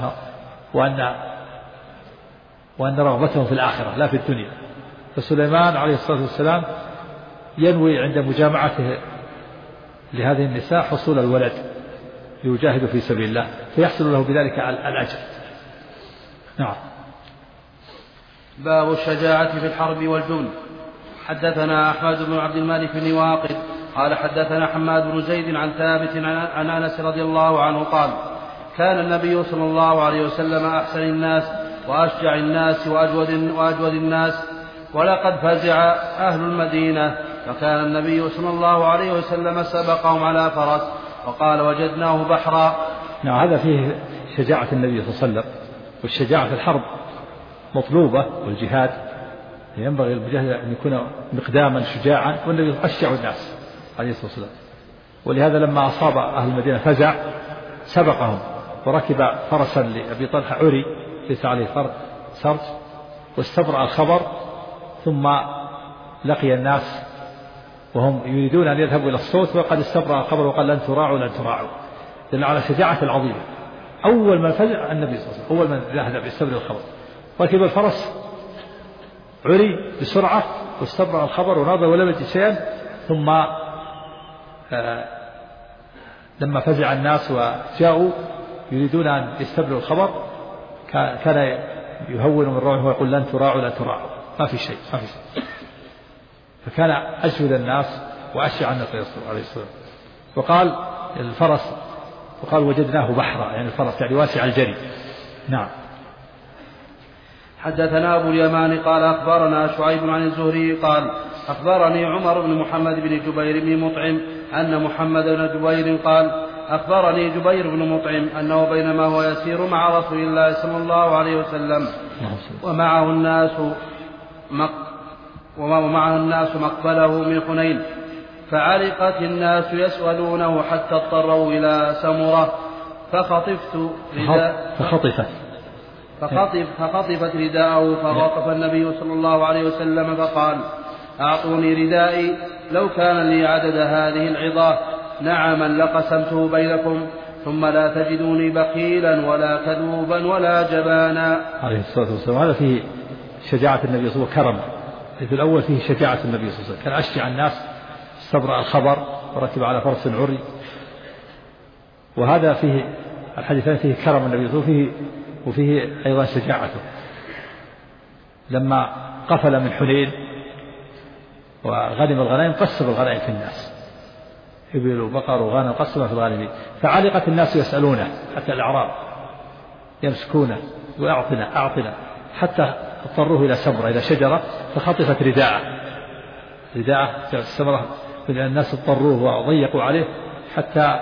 وأن رغبتهم في الآخرة لا في الدنيا. فسليمان عليه الصلاة والسلام ينوي عند مجامعته لهذه النساء حصول الولد ليجاهد في سبيل الله، فيحصل له بذلك الأجر. نعم. باب الشجاعة في الحرب والجند. حدثنا أحمد بن عبد الملك بن واقد قال حدثنا حماد بن زيد عن ثابت عن أنس رضي الله عنه قال كان النبي صلى الله عليه وسلم أحسن الناس وأشجع الناس وأجود الناس، ولقد فزع أهل المدينة، فكان النبي صلى الله عليه وسلم سبقهم على فرس وقال وجدناه بحرا. نعم. هذا فيه شجاعة النبي صلى الله عليه وسلم، والشجاعة في الحرب مطلوبة، والجهاد ينبغي المجاهد أن يكون مقداما شجاعا، والنبي أشجع الناس عليه الصلاة والسلام. ولهذا لما أصاب أهل المدينة فزع سبقهم وركب فرسا لأبي طلحة عري ليس عليه سرج، واستبرأ الخبر، ثم لقي الناس وهم يريدون أن يذهبوا إلى الصوت وقد استبرأ الخبر وقال لن تراعوا لن تراعوا، دل على شجاعة العظيمة. أول من فزع النبي صلى الله عليه وسلم، أول من ذهب يستبرأ الخبر، ركب الفرس عري بسرعة واستبرأ الخبر وناظر ولم يجد شيئا، ثم لما فزع الناس وجاءوا يريدون أن يستبرئوا الخبر كان يهون من روعه ويقول لن تراعوا لن تراعوا، ما في شيء. فكان أجود الناس وأشجع الناس عليه الصلاة. وقال الفرس وقال وجدناه بحرا، يعني الفرس يعني واسع الجري. نعم. حدثنا أبو اليمان قال أخبرنا شعيب عن الزهري قال أخبرني عمر بن محمد بن جبير بن مطعم أن محمد بن جبير قال أخبرني جبير بن مطعم أنه بينما هو يسير مع رسول الله صلى الله عليه وسلم ومعه الناس مقبله من حنين، فعلقت الناس يسألونه حتى اضطروا إلى سمرة فخطفت رداءه، فوقف النبي صلى الله عليه وسلم فقال أعطوني ردائي، لو كان لي عدد هذه العظاه نعما لقسمته بينكم، ثم لا تجدوني بخيلا ولا كذوبا ولا جبانا عليه الصلاة والسلام. هذا فيه شجاعة النبي صلى الله عليه وسلم وكرمه. في الأول فيه شجاعة النبي صلى الله عليه وسلم، كان أشجع الناس، استبرأ الخبر وركب على فرس عري. وهذا فيه الحديثين فيه كرم النبي صلى الله عليه وسلم وفيه أيضا شجاعته. لما قفل من حنين وغنم الغنائم قسم الغنائم في الناس، إبل وبقر وغنم قسم في الغنائم، فعلقت الناس يسألونه، حتى الأعراب يمسكونه وأعطنا حتى اضطروه إلى سمرة إلى شجرة فخطفت رداءه السمرة، الناس اضطروه وضيقوا عليه حتى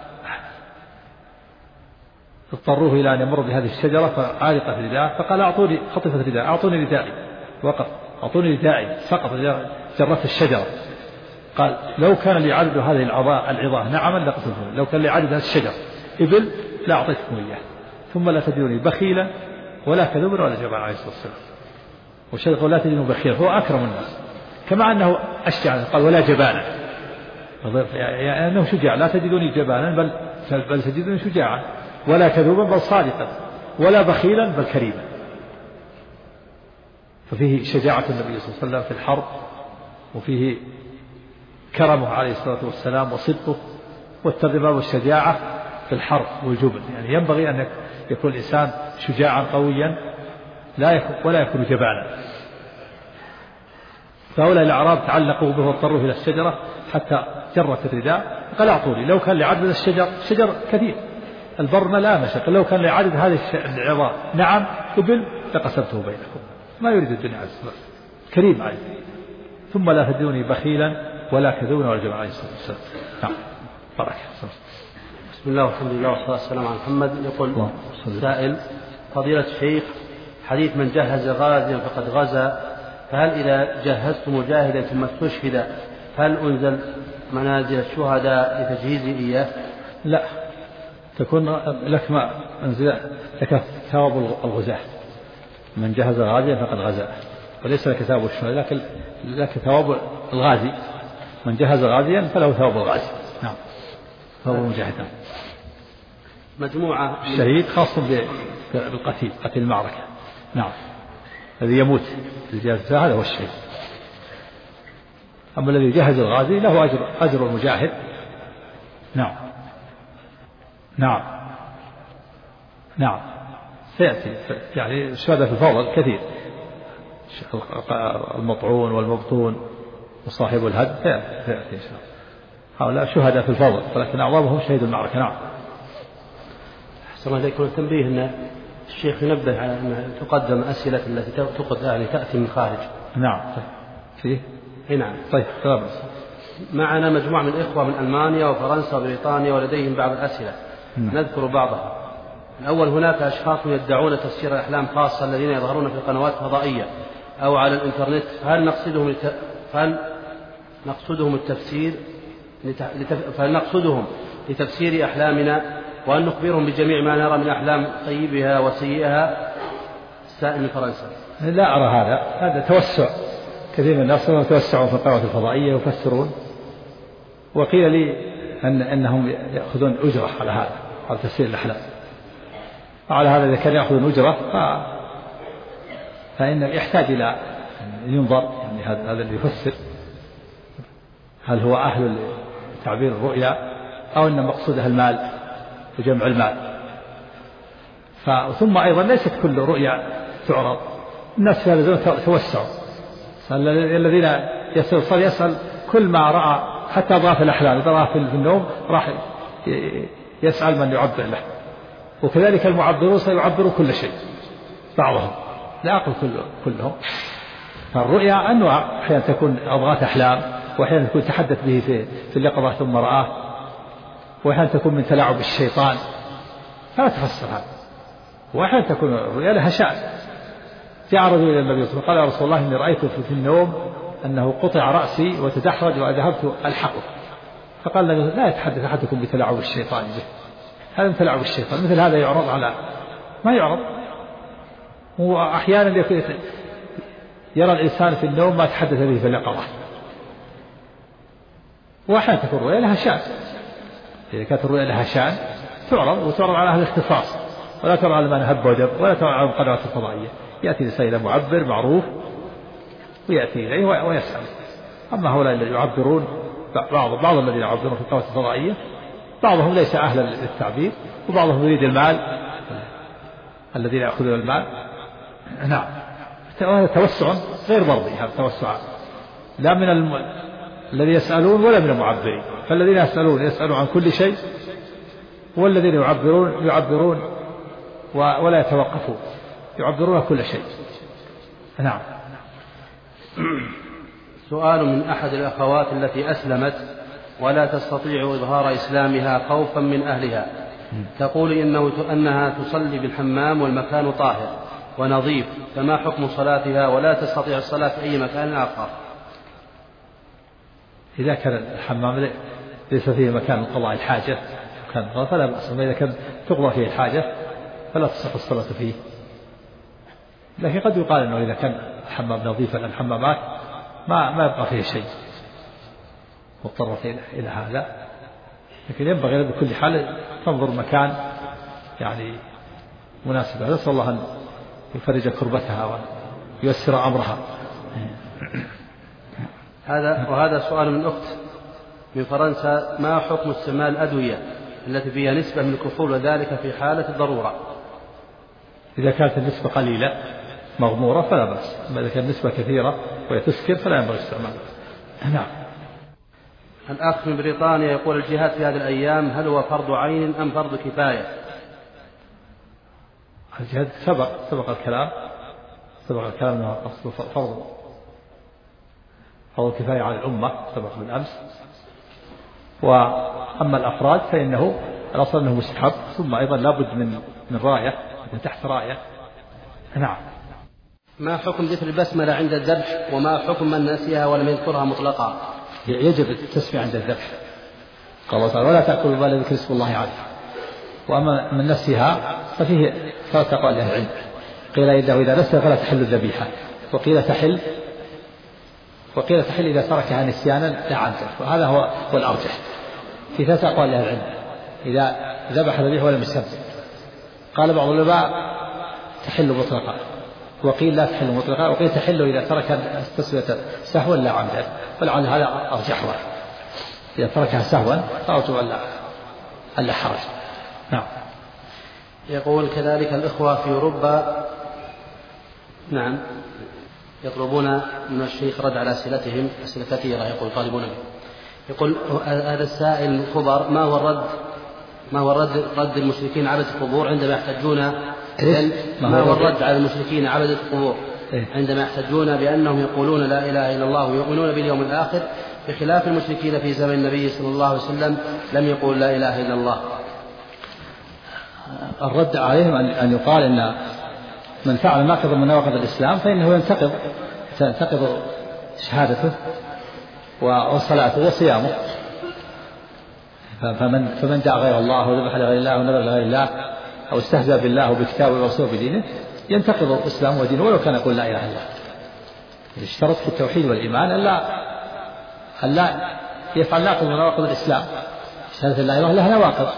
اضطروه إلى أن يمر بهذه الشجرة فعالقت رداءه، فقال أعطوني، خطفت رداء، أعطوني ردائي، وقف أعطوني ردائي، سقط جرت الشجرة. قال لو كان لي عدد هذه العظاه نعما لقسمته، لو كان لي عدد هذه الشجر إبل لا أعطيتكم إياه، ثم لا تجدوني بخيلا ولا كذوبا ولا جبانا عليه الصلاة والسلام. والشيخ لا تجدونه بخيلا، هو أكرم الناس، كما أنه أشجع، قال ولا جبانا، يعني أنه شجاع، لا تجدوني جبانا بل تجدوني شجاعا، ولا كذوبا بل صادقا، ولا بخيلا بل كريما. ففيه شجاعة النبي صلى الله عليه وسلم في الحرب، وفيه كرمه عليه الصلاة والسلام وصدقه والترباب والشجاعة في الحرب والجبن. يعني ينبغي أن يكون الإنسان شجاعا قويا ولا يكون جبانا. فهؤلاء الأعراب تعلقوا به واضطروه إلى الشجرة حتى جرت الرداء، قال أعطوني، لو كان لعدد شجر كثير البر لا مشق، لو كان لعدد هذه العظام نعم قبل لقسمته بينكم، ما يريد الدنيا عز وجل، كريم عليه. ثم لا تجدوني بخيلا ولا كذوبا ولا جبانا عليه الصلاة والسلام. نعم. بارك. بسم الله والحمد لله والصلاة والسلام على محمد. يقول سائل: فضيلة الشيخ، حديث من جهز غازيا فقد غزا، فهل إذا جهزت مجاهدا ثم استشهد فهل أنزل منازل الشهداء لتجهيزه إياه؟ لا، تكون لك ما أنزل لك ثواب الغزاة، من جهز غازيا فقد غزا، وليس لك ثواب الشهداء، لكن لك ثواب الغازي، من جهز غازيا فله ثواب الغازي. نعم، ثواب المجاهد. مجموعة الشهيد خاص بالقتيل، قتيل المعركة. نعم، الذي يموت هذا هو الشهيد. أما الذي يجهز الغازي له أجر المجاهد. نعم نعم نعم، سيأتي يعني الشهداء في الفضل كثير، المطعون والمبطون وصاحب الهد سيأتي إن شاء الله، هؤلاء شهداء في الفضل، ولكن أعظمهم شهيد المعركة. نعم. أحسن الله إليكم. التنبيه أن الشيخ ينبه على أن تقدم أسئلة التي يعني تأتي من خارج. نعم. فيه؟ نعم. طيب. معنا مجموعة من الإخوة من ألمانيا وفرنسا وبريطانيا ولديهم بعض الأسئلة. نذكر بعضها. الأول: هناك أشخاص يدعون تفسير الأحلام خاصة الذين يظهرون في القنوات الفضائية أو على الإنترنت، فهل نقصدهم لتفسير أحلامنا، وأن نخبرهم بجميع ما نرى من أحلام طيبها وسيئها؟ السائل من فرنسا. لا أرى هذا توسع. كثير من الناس يتوسعون في القنوات الفضائية ويفسرون، وقيل لي أنهم يأخذون أجرة على هذا، على تفسير الأحلام. وعلى هذا إذا كان يأخذون أجرة فإنه يحتاج إلى أن ينظر، يعني هذا اللي يفسر هل هو أهل تعبير الرؤيا أو أن مقصودها المال وجمع المال. ثم أيضا ليست كل رؤيا تعرض، الناس في هذا الزمن توسعوا. الذين يسأل كل ما رأى، حتى أضعاف الأحلام إذا رأى في النوم راح يسأل من يعبر له. وكذلك المعبرون سيعبروا كل شيء، بعضهم لا أقول كلهم. فالرؤيا أنواع، أحيانا تكون أضغاث أحلام، وأحيانا تكون تحدث به في اليقظة ثم رآه، وأحيانا تكون من تلاعب الشيطان، فلا تفسر هذا. وأحيانا تكون الرؤيا لها شأن. جاء رجل إلى النبي صلى الله عليه وسلم قال: يا رسول الله إني رأيت في النوم أنه قطع رأسي وتدحرج وذهبت ألحقه. فقال النبي: لا يتحدث أحدكم بتلاعب الشيطان به، هذا من تلاعب الشيطان، مثل هذا يعرض على ما يعرض. وأحيانا يرى الإنسان في النوم ما تحدث به في اليقظة. وأحيانا تكون الرؤيا لها شأن، إذا كانت الرؤيا لها شأن تعرض على أهل الاختصاص، ولا تعرض على من هب ودب، ولا تعرض على القنوات الفضائية. يأتي لسيد معبر معروف ويأتي إليه ويسأل. أما هؤلاء الذين يعبرون، بعض الذين يعبرون في القنوات الفضائية بعضهم ليس أهلا للتعبير، وبعضهم يريد المال، الذين يأخذون المال. نعم، هذا توسع غير مرضي، هذا توسع لا من الذين يسألون ولا من المعبرين. فالذين يسألون عن كل شيء، والذين يعبرون ولا يتوقفون، يعبرون كل شيء. نعم. سؤال من أحد الأخوات التي أسلمت ولا تستطيع إظهار إسلامها خوفا من أهلها، تقول أنها تصلي بالحمام والمكان طاهر ونظيف، فما حكم صلاتها ولا تستطيع الصلاة في أي مكان آخر؟ إذا كان الحمام ليس فيه مكان قضاء الحاجة فلا بأس، إذا كان تقضى فيه الحاجة فلا تصح الصلاة فيه. لكن قد يقال أنه إذا كان الحمام نظيفا، الحمامات ما يبقى فيه شيء، مضطرة إلى هذا. لكن ينبغي بكل حال تنظر مكان يعني مناسب. نسأل الله أن يفرج كربتها وييسر أمرها. وهذا سؤال من أخت من فرنسا: ما حكم استعمال الأدوية التي فيها نسبة من الكحول، وذلك في حالة الضرورة؟ إذا كانت النسبة قليلة مغمورة فلا بأس، أما إذا كانت النسبة كثيرة وهي تسكر فلا ينبغي استعمالها. نعم. الأخ من بريطانيا يقول: الجهاد في هذه الأيام هل هو فرض عين أم فرض كفاية؟ الجهاد سبق الكلام أنه فرض كفاية على الأمة، سبق بالأمس. وأما الأفراد فإنه الأصل أنه مستحب، ثم أيضا لابد من راية، من تحت راية. نعم. ما حكم ذكر البسملة عند الذبح، وما حكم من نسيها ولم يذكرها مطلقا؟ يجب التسمية عند الذبح، قال الله تعالى: ولا تأكلوا ما لا ذكر اسم الله عليه. وأما من نسيها ففيه ثلاث أقوال لأهل العلم، قيل إنه إذا نسي فلا تحل الذبيحة، وقيل تحل إذا تركها نسيانا لا عمدا، وهذا هو الأرجح. في ثلاث أقوال لأهل العلم إذا ذبح ذبيحة ولم يسمى. قال بعض العلماء تحل مطلقا، وقيل لا تحل مطلقا، وقيل تحل إذا ترك التسوية سهوا لا عمدا، فلعل هذا أرجح واحد. إذا تركها سهوا فأرجو ألا حرج. نعم. يقول كذلك الإخوة في أوروبا يطلبون من الشيخ رد على أسئلتهم، أسئلة كثيرة يقول طالبون به. يقول هذا السائل الخبر: ما هو رد المشركين عبدة القبور عندما يحتجون ما هو الرد على المشركين عبدة القبور عندما يحتجون بأنهم يقولون لا إله إلا الله ويؤمنون باليوم الآخر، بخلاف المشركين في زمن النبي صلى الله عليه وسلم لم يقول لا إله إلا الله؟ الرد عليهم أن يقال إن من فعل ناقضا من نواقض الإسلام فإنه ينتقض تنتقض شهادته وصلاته وصيامه. فمن دعا غير الله وذبح لغير الله ونذر لغير الله أو استهزأ بالله وبكتابه ورسوله بدينه ينتقض الإسلام ودينه ولو كان يقول لا إله إلا الله. اشترط في التوحيد والإيمان أن لا يفعل ناقض من نواقض الإسلام. شهادة لا إله لها نواقض،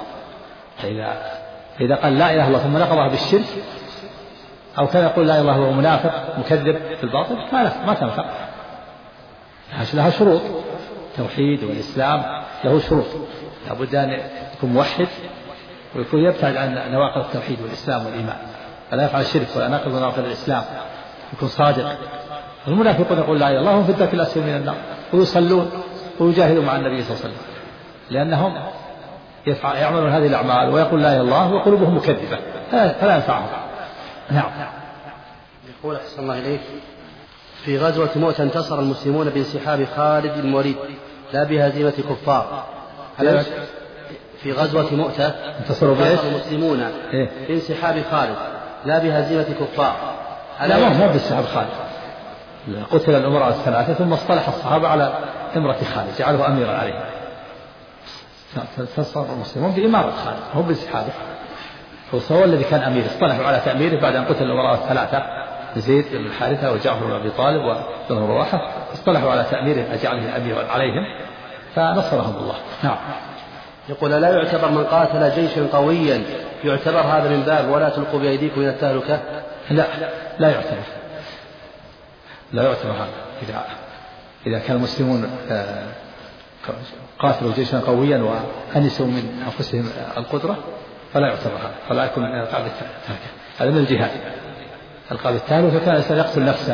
فإذا قال لا إله إلا الله ثم نقضها بالشرك أو كان يقول لا إله إلا الله وهو منافق مكذب في الباطل ما تنفع. لها شروط، التوحيد والإسلام له شروط، لابد أن يكون موحد ويكون يبتعد عن نواقض التوحيد والإسلام والإيمان، فلا يفعل الشرك ولا ناقض نواقض الإسلام، يكون صادق. المنافقون يقول لا إله إلا الله هم في الدرك الأسفل من النار ويصلون ويجاهدون مع النبي صلى الله عليه وسلم لأنهم يعملون هذه الأعمال ويقول لا إله إلا الله وقلوبهم مكذبة فلا ينفعهم. نعم. يقول أحسن الله إليك: في غزوة مؤتة انتصر المسلمون بانسحاب خالد بن الوليد لا بهزيمة كفار. في غزوة مؤتة انتصر المسلمون بانسحاب خالد لا بهزيمة كفار. لا مو بانسحاب خالد، قتل الأمراء الثلاثة ثم اصطلح الصحابة على امرة خالد جعله أميرا عليه، انتصر المسلمون بإمارة خالد هو بانسحابه، هو الذي كان أمير، اصطلحوا على تأميره بعد أن قتل الأمراء الثلاثة زيد بن الحارثة وجعفر بن أبي طالب وبن رواحة، اصطلحوا على تأميره أجعله أميرا عليهم فنصرهم الله. نعم. يقول: لا يعتبر من قاتل جيشا قويا يعتبر هذا من باب ولا تلقوا بأيديكم إلى التهلكة؟ لا يعتبر هذا. إذا كان المسلمون قاتلوا جيشا قويا وأنسوا من أنفسهم القدرة فلا يعتبر هذا، فلا يكون من القاب التهلكة، هذا من الجهاد. القاب التهلكة كان الإنسان يقتل نفسه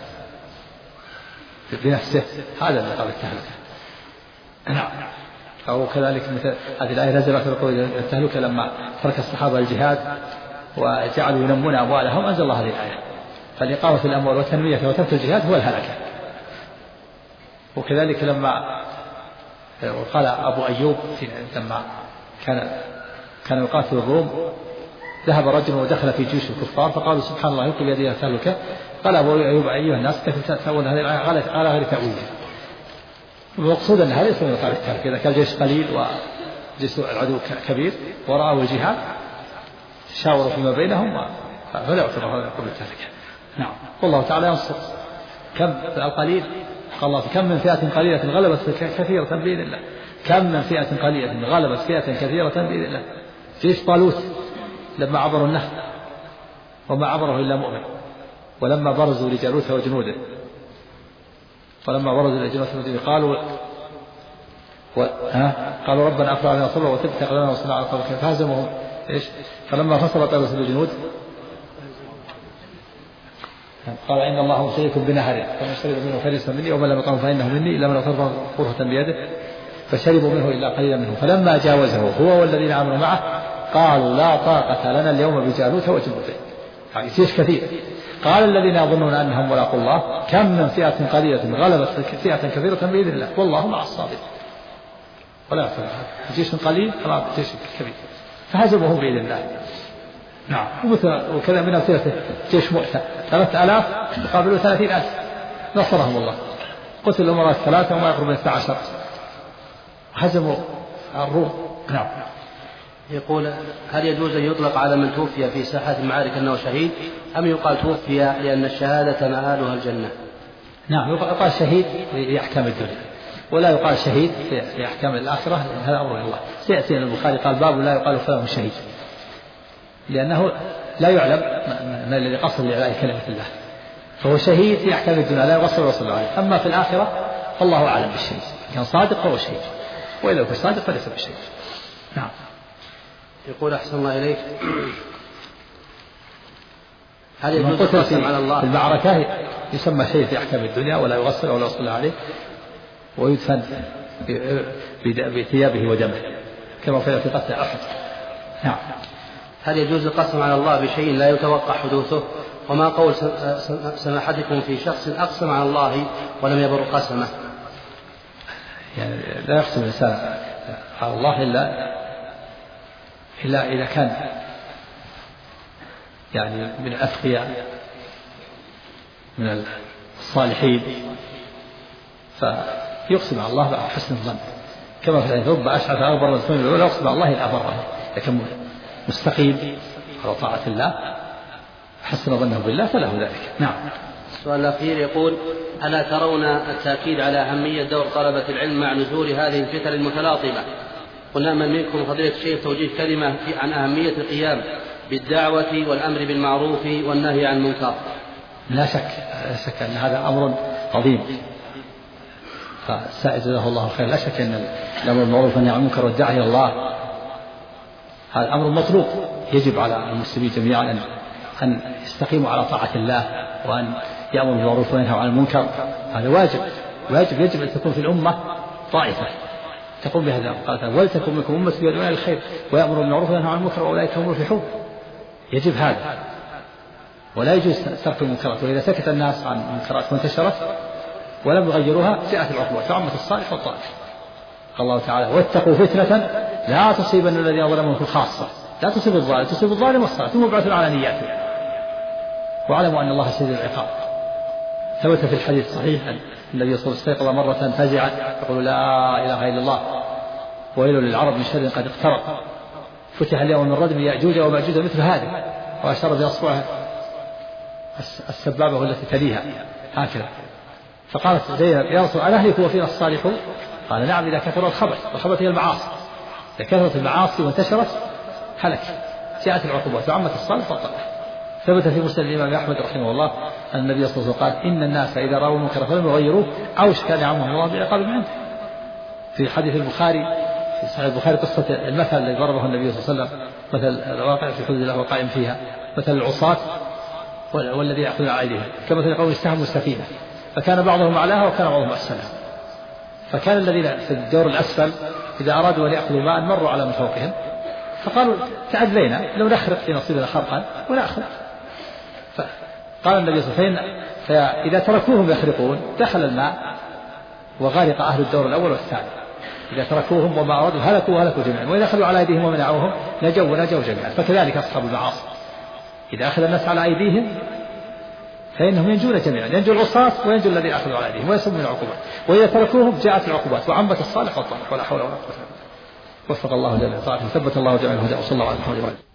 بنفسه، هذا من القاب التهلكة. نعم. أو كذلك مثل هذه الآية نزلت في التهلكة لما ترك الصحابة الجهاد وجعلوا ينمون أموالهم، أنزل الله هذه الآية، فالإقامة الأموال والتنمية وترك الجهاد هو الهلكة. وكذلك لما قال أبو أيوب لما كان يقاتل الروم ذهب رجل ودخل في جيوش الكفار فقالوا سبحان الله يلقي بيده التهلكة، قال أبو أيوب أيها الناس كيف تأولون هذه الآية على غير تأويلها. المقصود أن هذا ليس من القاب التهلكة، إذا كان الجيش قليل وجيش العدو كبير ورأوا الجهاد شاوروا فيما بينهم فلا يعتبر هذا من القاب التهلكة. نعم. والله تعالى ينصر. كم القليل قال الله: كم من فئة قليلة غلبت كثيرة بإذن الله. كم من فئة قليلة غلبت فئة كثيرة بإذن الله. جيش طالوت لما عبروا النهر وما عبره إلا مؤمن، ولما برزوا لجالوت وجنوده قالوا ربنا أفرغ علينا صبرا وثبت أقدامنا وانصرنا على القوم الكافرين فهزمهم فلما فصل طالوت بالجنود قال إن الله مسيكم بنهر فمن شرب منه فليس مني ومن لم يطعمه فإنه مني إلا من اغترف غرفة بيده فشربوا منه إلا قليلا منهم فلما جاوزه هو والذين آمنوا معه قالوا لا طاقة لنا اليوم بجالوت وجنوده. يعني جيش كثير. قال الذين يظنون أنهم ملاقوا الله كم من فئة قليلة غلبت فئة كثيرة بإذن الله والله مع الصابرين. ولا جيش قليل غلب جيش كبير فهزموهم بإذن الله. نعم. وكذا من أمثلته جيش مؤتة 3000 مقابل 30,000 نصرهم الله، قتل الأمراء الثلاثة وما يقرب من 12 هزموا الروم. نعم. يقول: هل يجوز أن يطلق على من توفي في ساحة المعارك أنه شهيد أم يقال توفي لأن الشهادة مآلها الجنة؟ نعم، يقال شهيد لأحكام الدنيا ولا يقال شهيد لأحكام الآخرة، هذا أمر الله. سيأتي البخاري قال باب لا يقال فلان شهيد لأنه لا يعلم ما الذي قصد لإعلاء كلمة الله، فهو شهيد في أحكام الدنيا لا يغسل وصل عليه. أما في الآخرة فالله أعلم بالشهيد، كان صادق فهو شهيد وإذا كان صادق فليس بالشهيد. نعم. يقول أحسن الله إليك: هل يجوز القسم على الله في المعركة يسمى شهيد في أحكام الدنيا ولا يغسل ولا يصلى عليه ويدفن بثيابه ودمه كما في قتل أحد. نعم. هل يجوز القسم على الله بشيء لا يتوقع حدوثه؟ وما قول سماحتكم في شخص أقسم على الله ولم يبر قسمه؟ يعني لا يقسم الإنسان على الله إلا إذا كان يعني من الأتقياء من الصالحين فيقسم على الله بحسن الظن، كما في الحديث رب أشعث أغبر مسلم الأولى يقسم على الله إلا أبره، لكن مستقيم على طاعة الله حسن ظنه بالله فله ذلك. نعم. السؤال الأخير يقول: ألا ترون التأكيد على أهمية دور طلبة العلم مع نزول هذه الفتن المتلاطمة؟ ونأمل منكم فضيلة الشيخ توجيه كلمة عن أهمية القيام بالدعوة والأمر بالمعروف والنهي عن المنكر. لا شك أن هذا أمر عظيم، فالسائد له الله خير. لا شك أن الأمر بالمعروف والنهي عن المنكر والدعوة إلى الله هذا أمر مطلوب، يجب على المسلمين جميعا أن يستقيموا على طاعة الله وأن يأمروا بالمعروف وينهوا عن المنكر. هذا واجب يجب أن تكون في الأمة طائفة تقوم بهذا. قال: ولتكن منكم أمة يدعون إلى الخير ويأمروا بالمعروف وينهوا عن المنكر وأولئك هم المفلحون. يجب هذا، ولا يجوز ترك المنكرات، وإذا سكت الناس عن المنكرات وانتشرت ولم يغيروها جاءت العقوبة وعمت الصالح والطالح. قال الله تعالى: واتقوا فتنة لا تصيبن الذين ظلموا منكم خاصة، لا تصيب الظالم، تصيب الظالم والصالح، ثم ابعثوا على نياته واعلموا أن الله شديد العقاب. ثبت في الحديث الصحيح أن النبي صلى الله عليه وسلم استيقظ مرة فزعا يقول: لا إله إلا الله ويل للعرب من شر قد اقترب، فتح اليوم من ردم يأجوج ومأجوج مثل هذه، وأشار بأصبعه السبابة التي تليها هكذا. فقالت زينب: يا رسول الله أهلك وفينا الصالحون؟ قال: نعم، إذا كثر الخبث هي المعاصي، إذا كثرت المعاصي وانتشرت هلك، جاءت العقوبات وعمت الصالح والطالح. ثبت في مسند الإمام أحمد رحمه الله أن النبي صلى الله عليه وسلم قال: إن الناس إذا رأوا منكرا فلم يغيروه أوشك أن يعمهم الله بعقاب من عنده. في حديث البخاري في صحيح البخاري قصة المثل الذي ضربه النبي صلى الله عليه وسلم، مثل الواقع في حدود الله وقائم فيها، مثل العصاة والذي يأخذون على أيديهم كمثل قوم استهموا السفينة فكان بعضهم أعلاها وكان بعضهم أسفلها، فكان الذين في الدور الأسفل إذا أرادوا أن يأخذوا ماء مروا على من فوقهم فقالوا: تعدلينا لو نخرق في نصيبنا خرقا ونأخذ. فقال النبي صلى الله عليه وسلم: فإذا تركوهم يخرقون دخل الماء وغرق أهل الدور الأول والثاني، إذا تركوهم وما أرادوا هلكوا جميعا، وإذا أخذوا على أيديهم ومنعوهم نجوا جميعا. فكذلك أصحاب المعاصي إذا أخذ الناس على أيديهم فإنهم ينجون جميعا، ينجو العصاة وينجو الذين أخذوا على أيديهم ويسلمون من العقوبات، وإذا تركوهم جاءت العقوبات وعمت الصالح والطالح، ولا حول ولا قوة إلا بالله. وفق الله جميعا طاعته، ثبت الله جميعا الهدى، وصلى الله على محمد وعلى آله.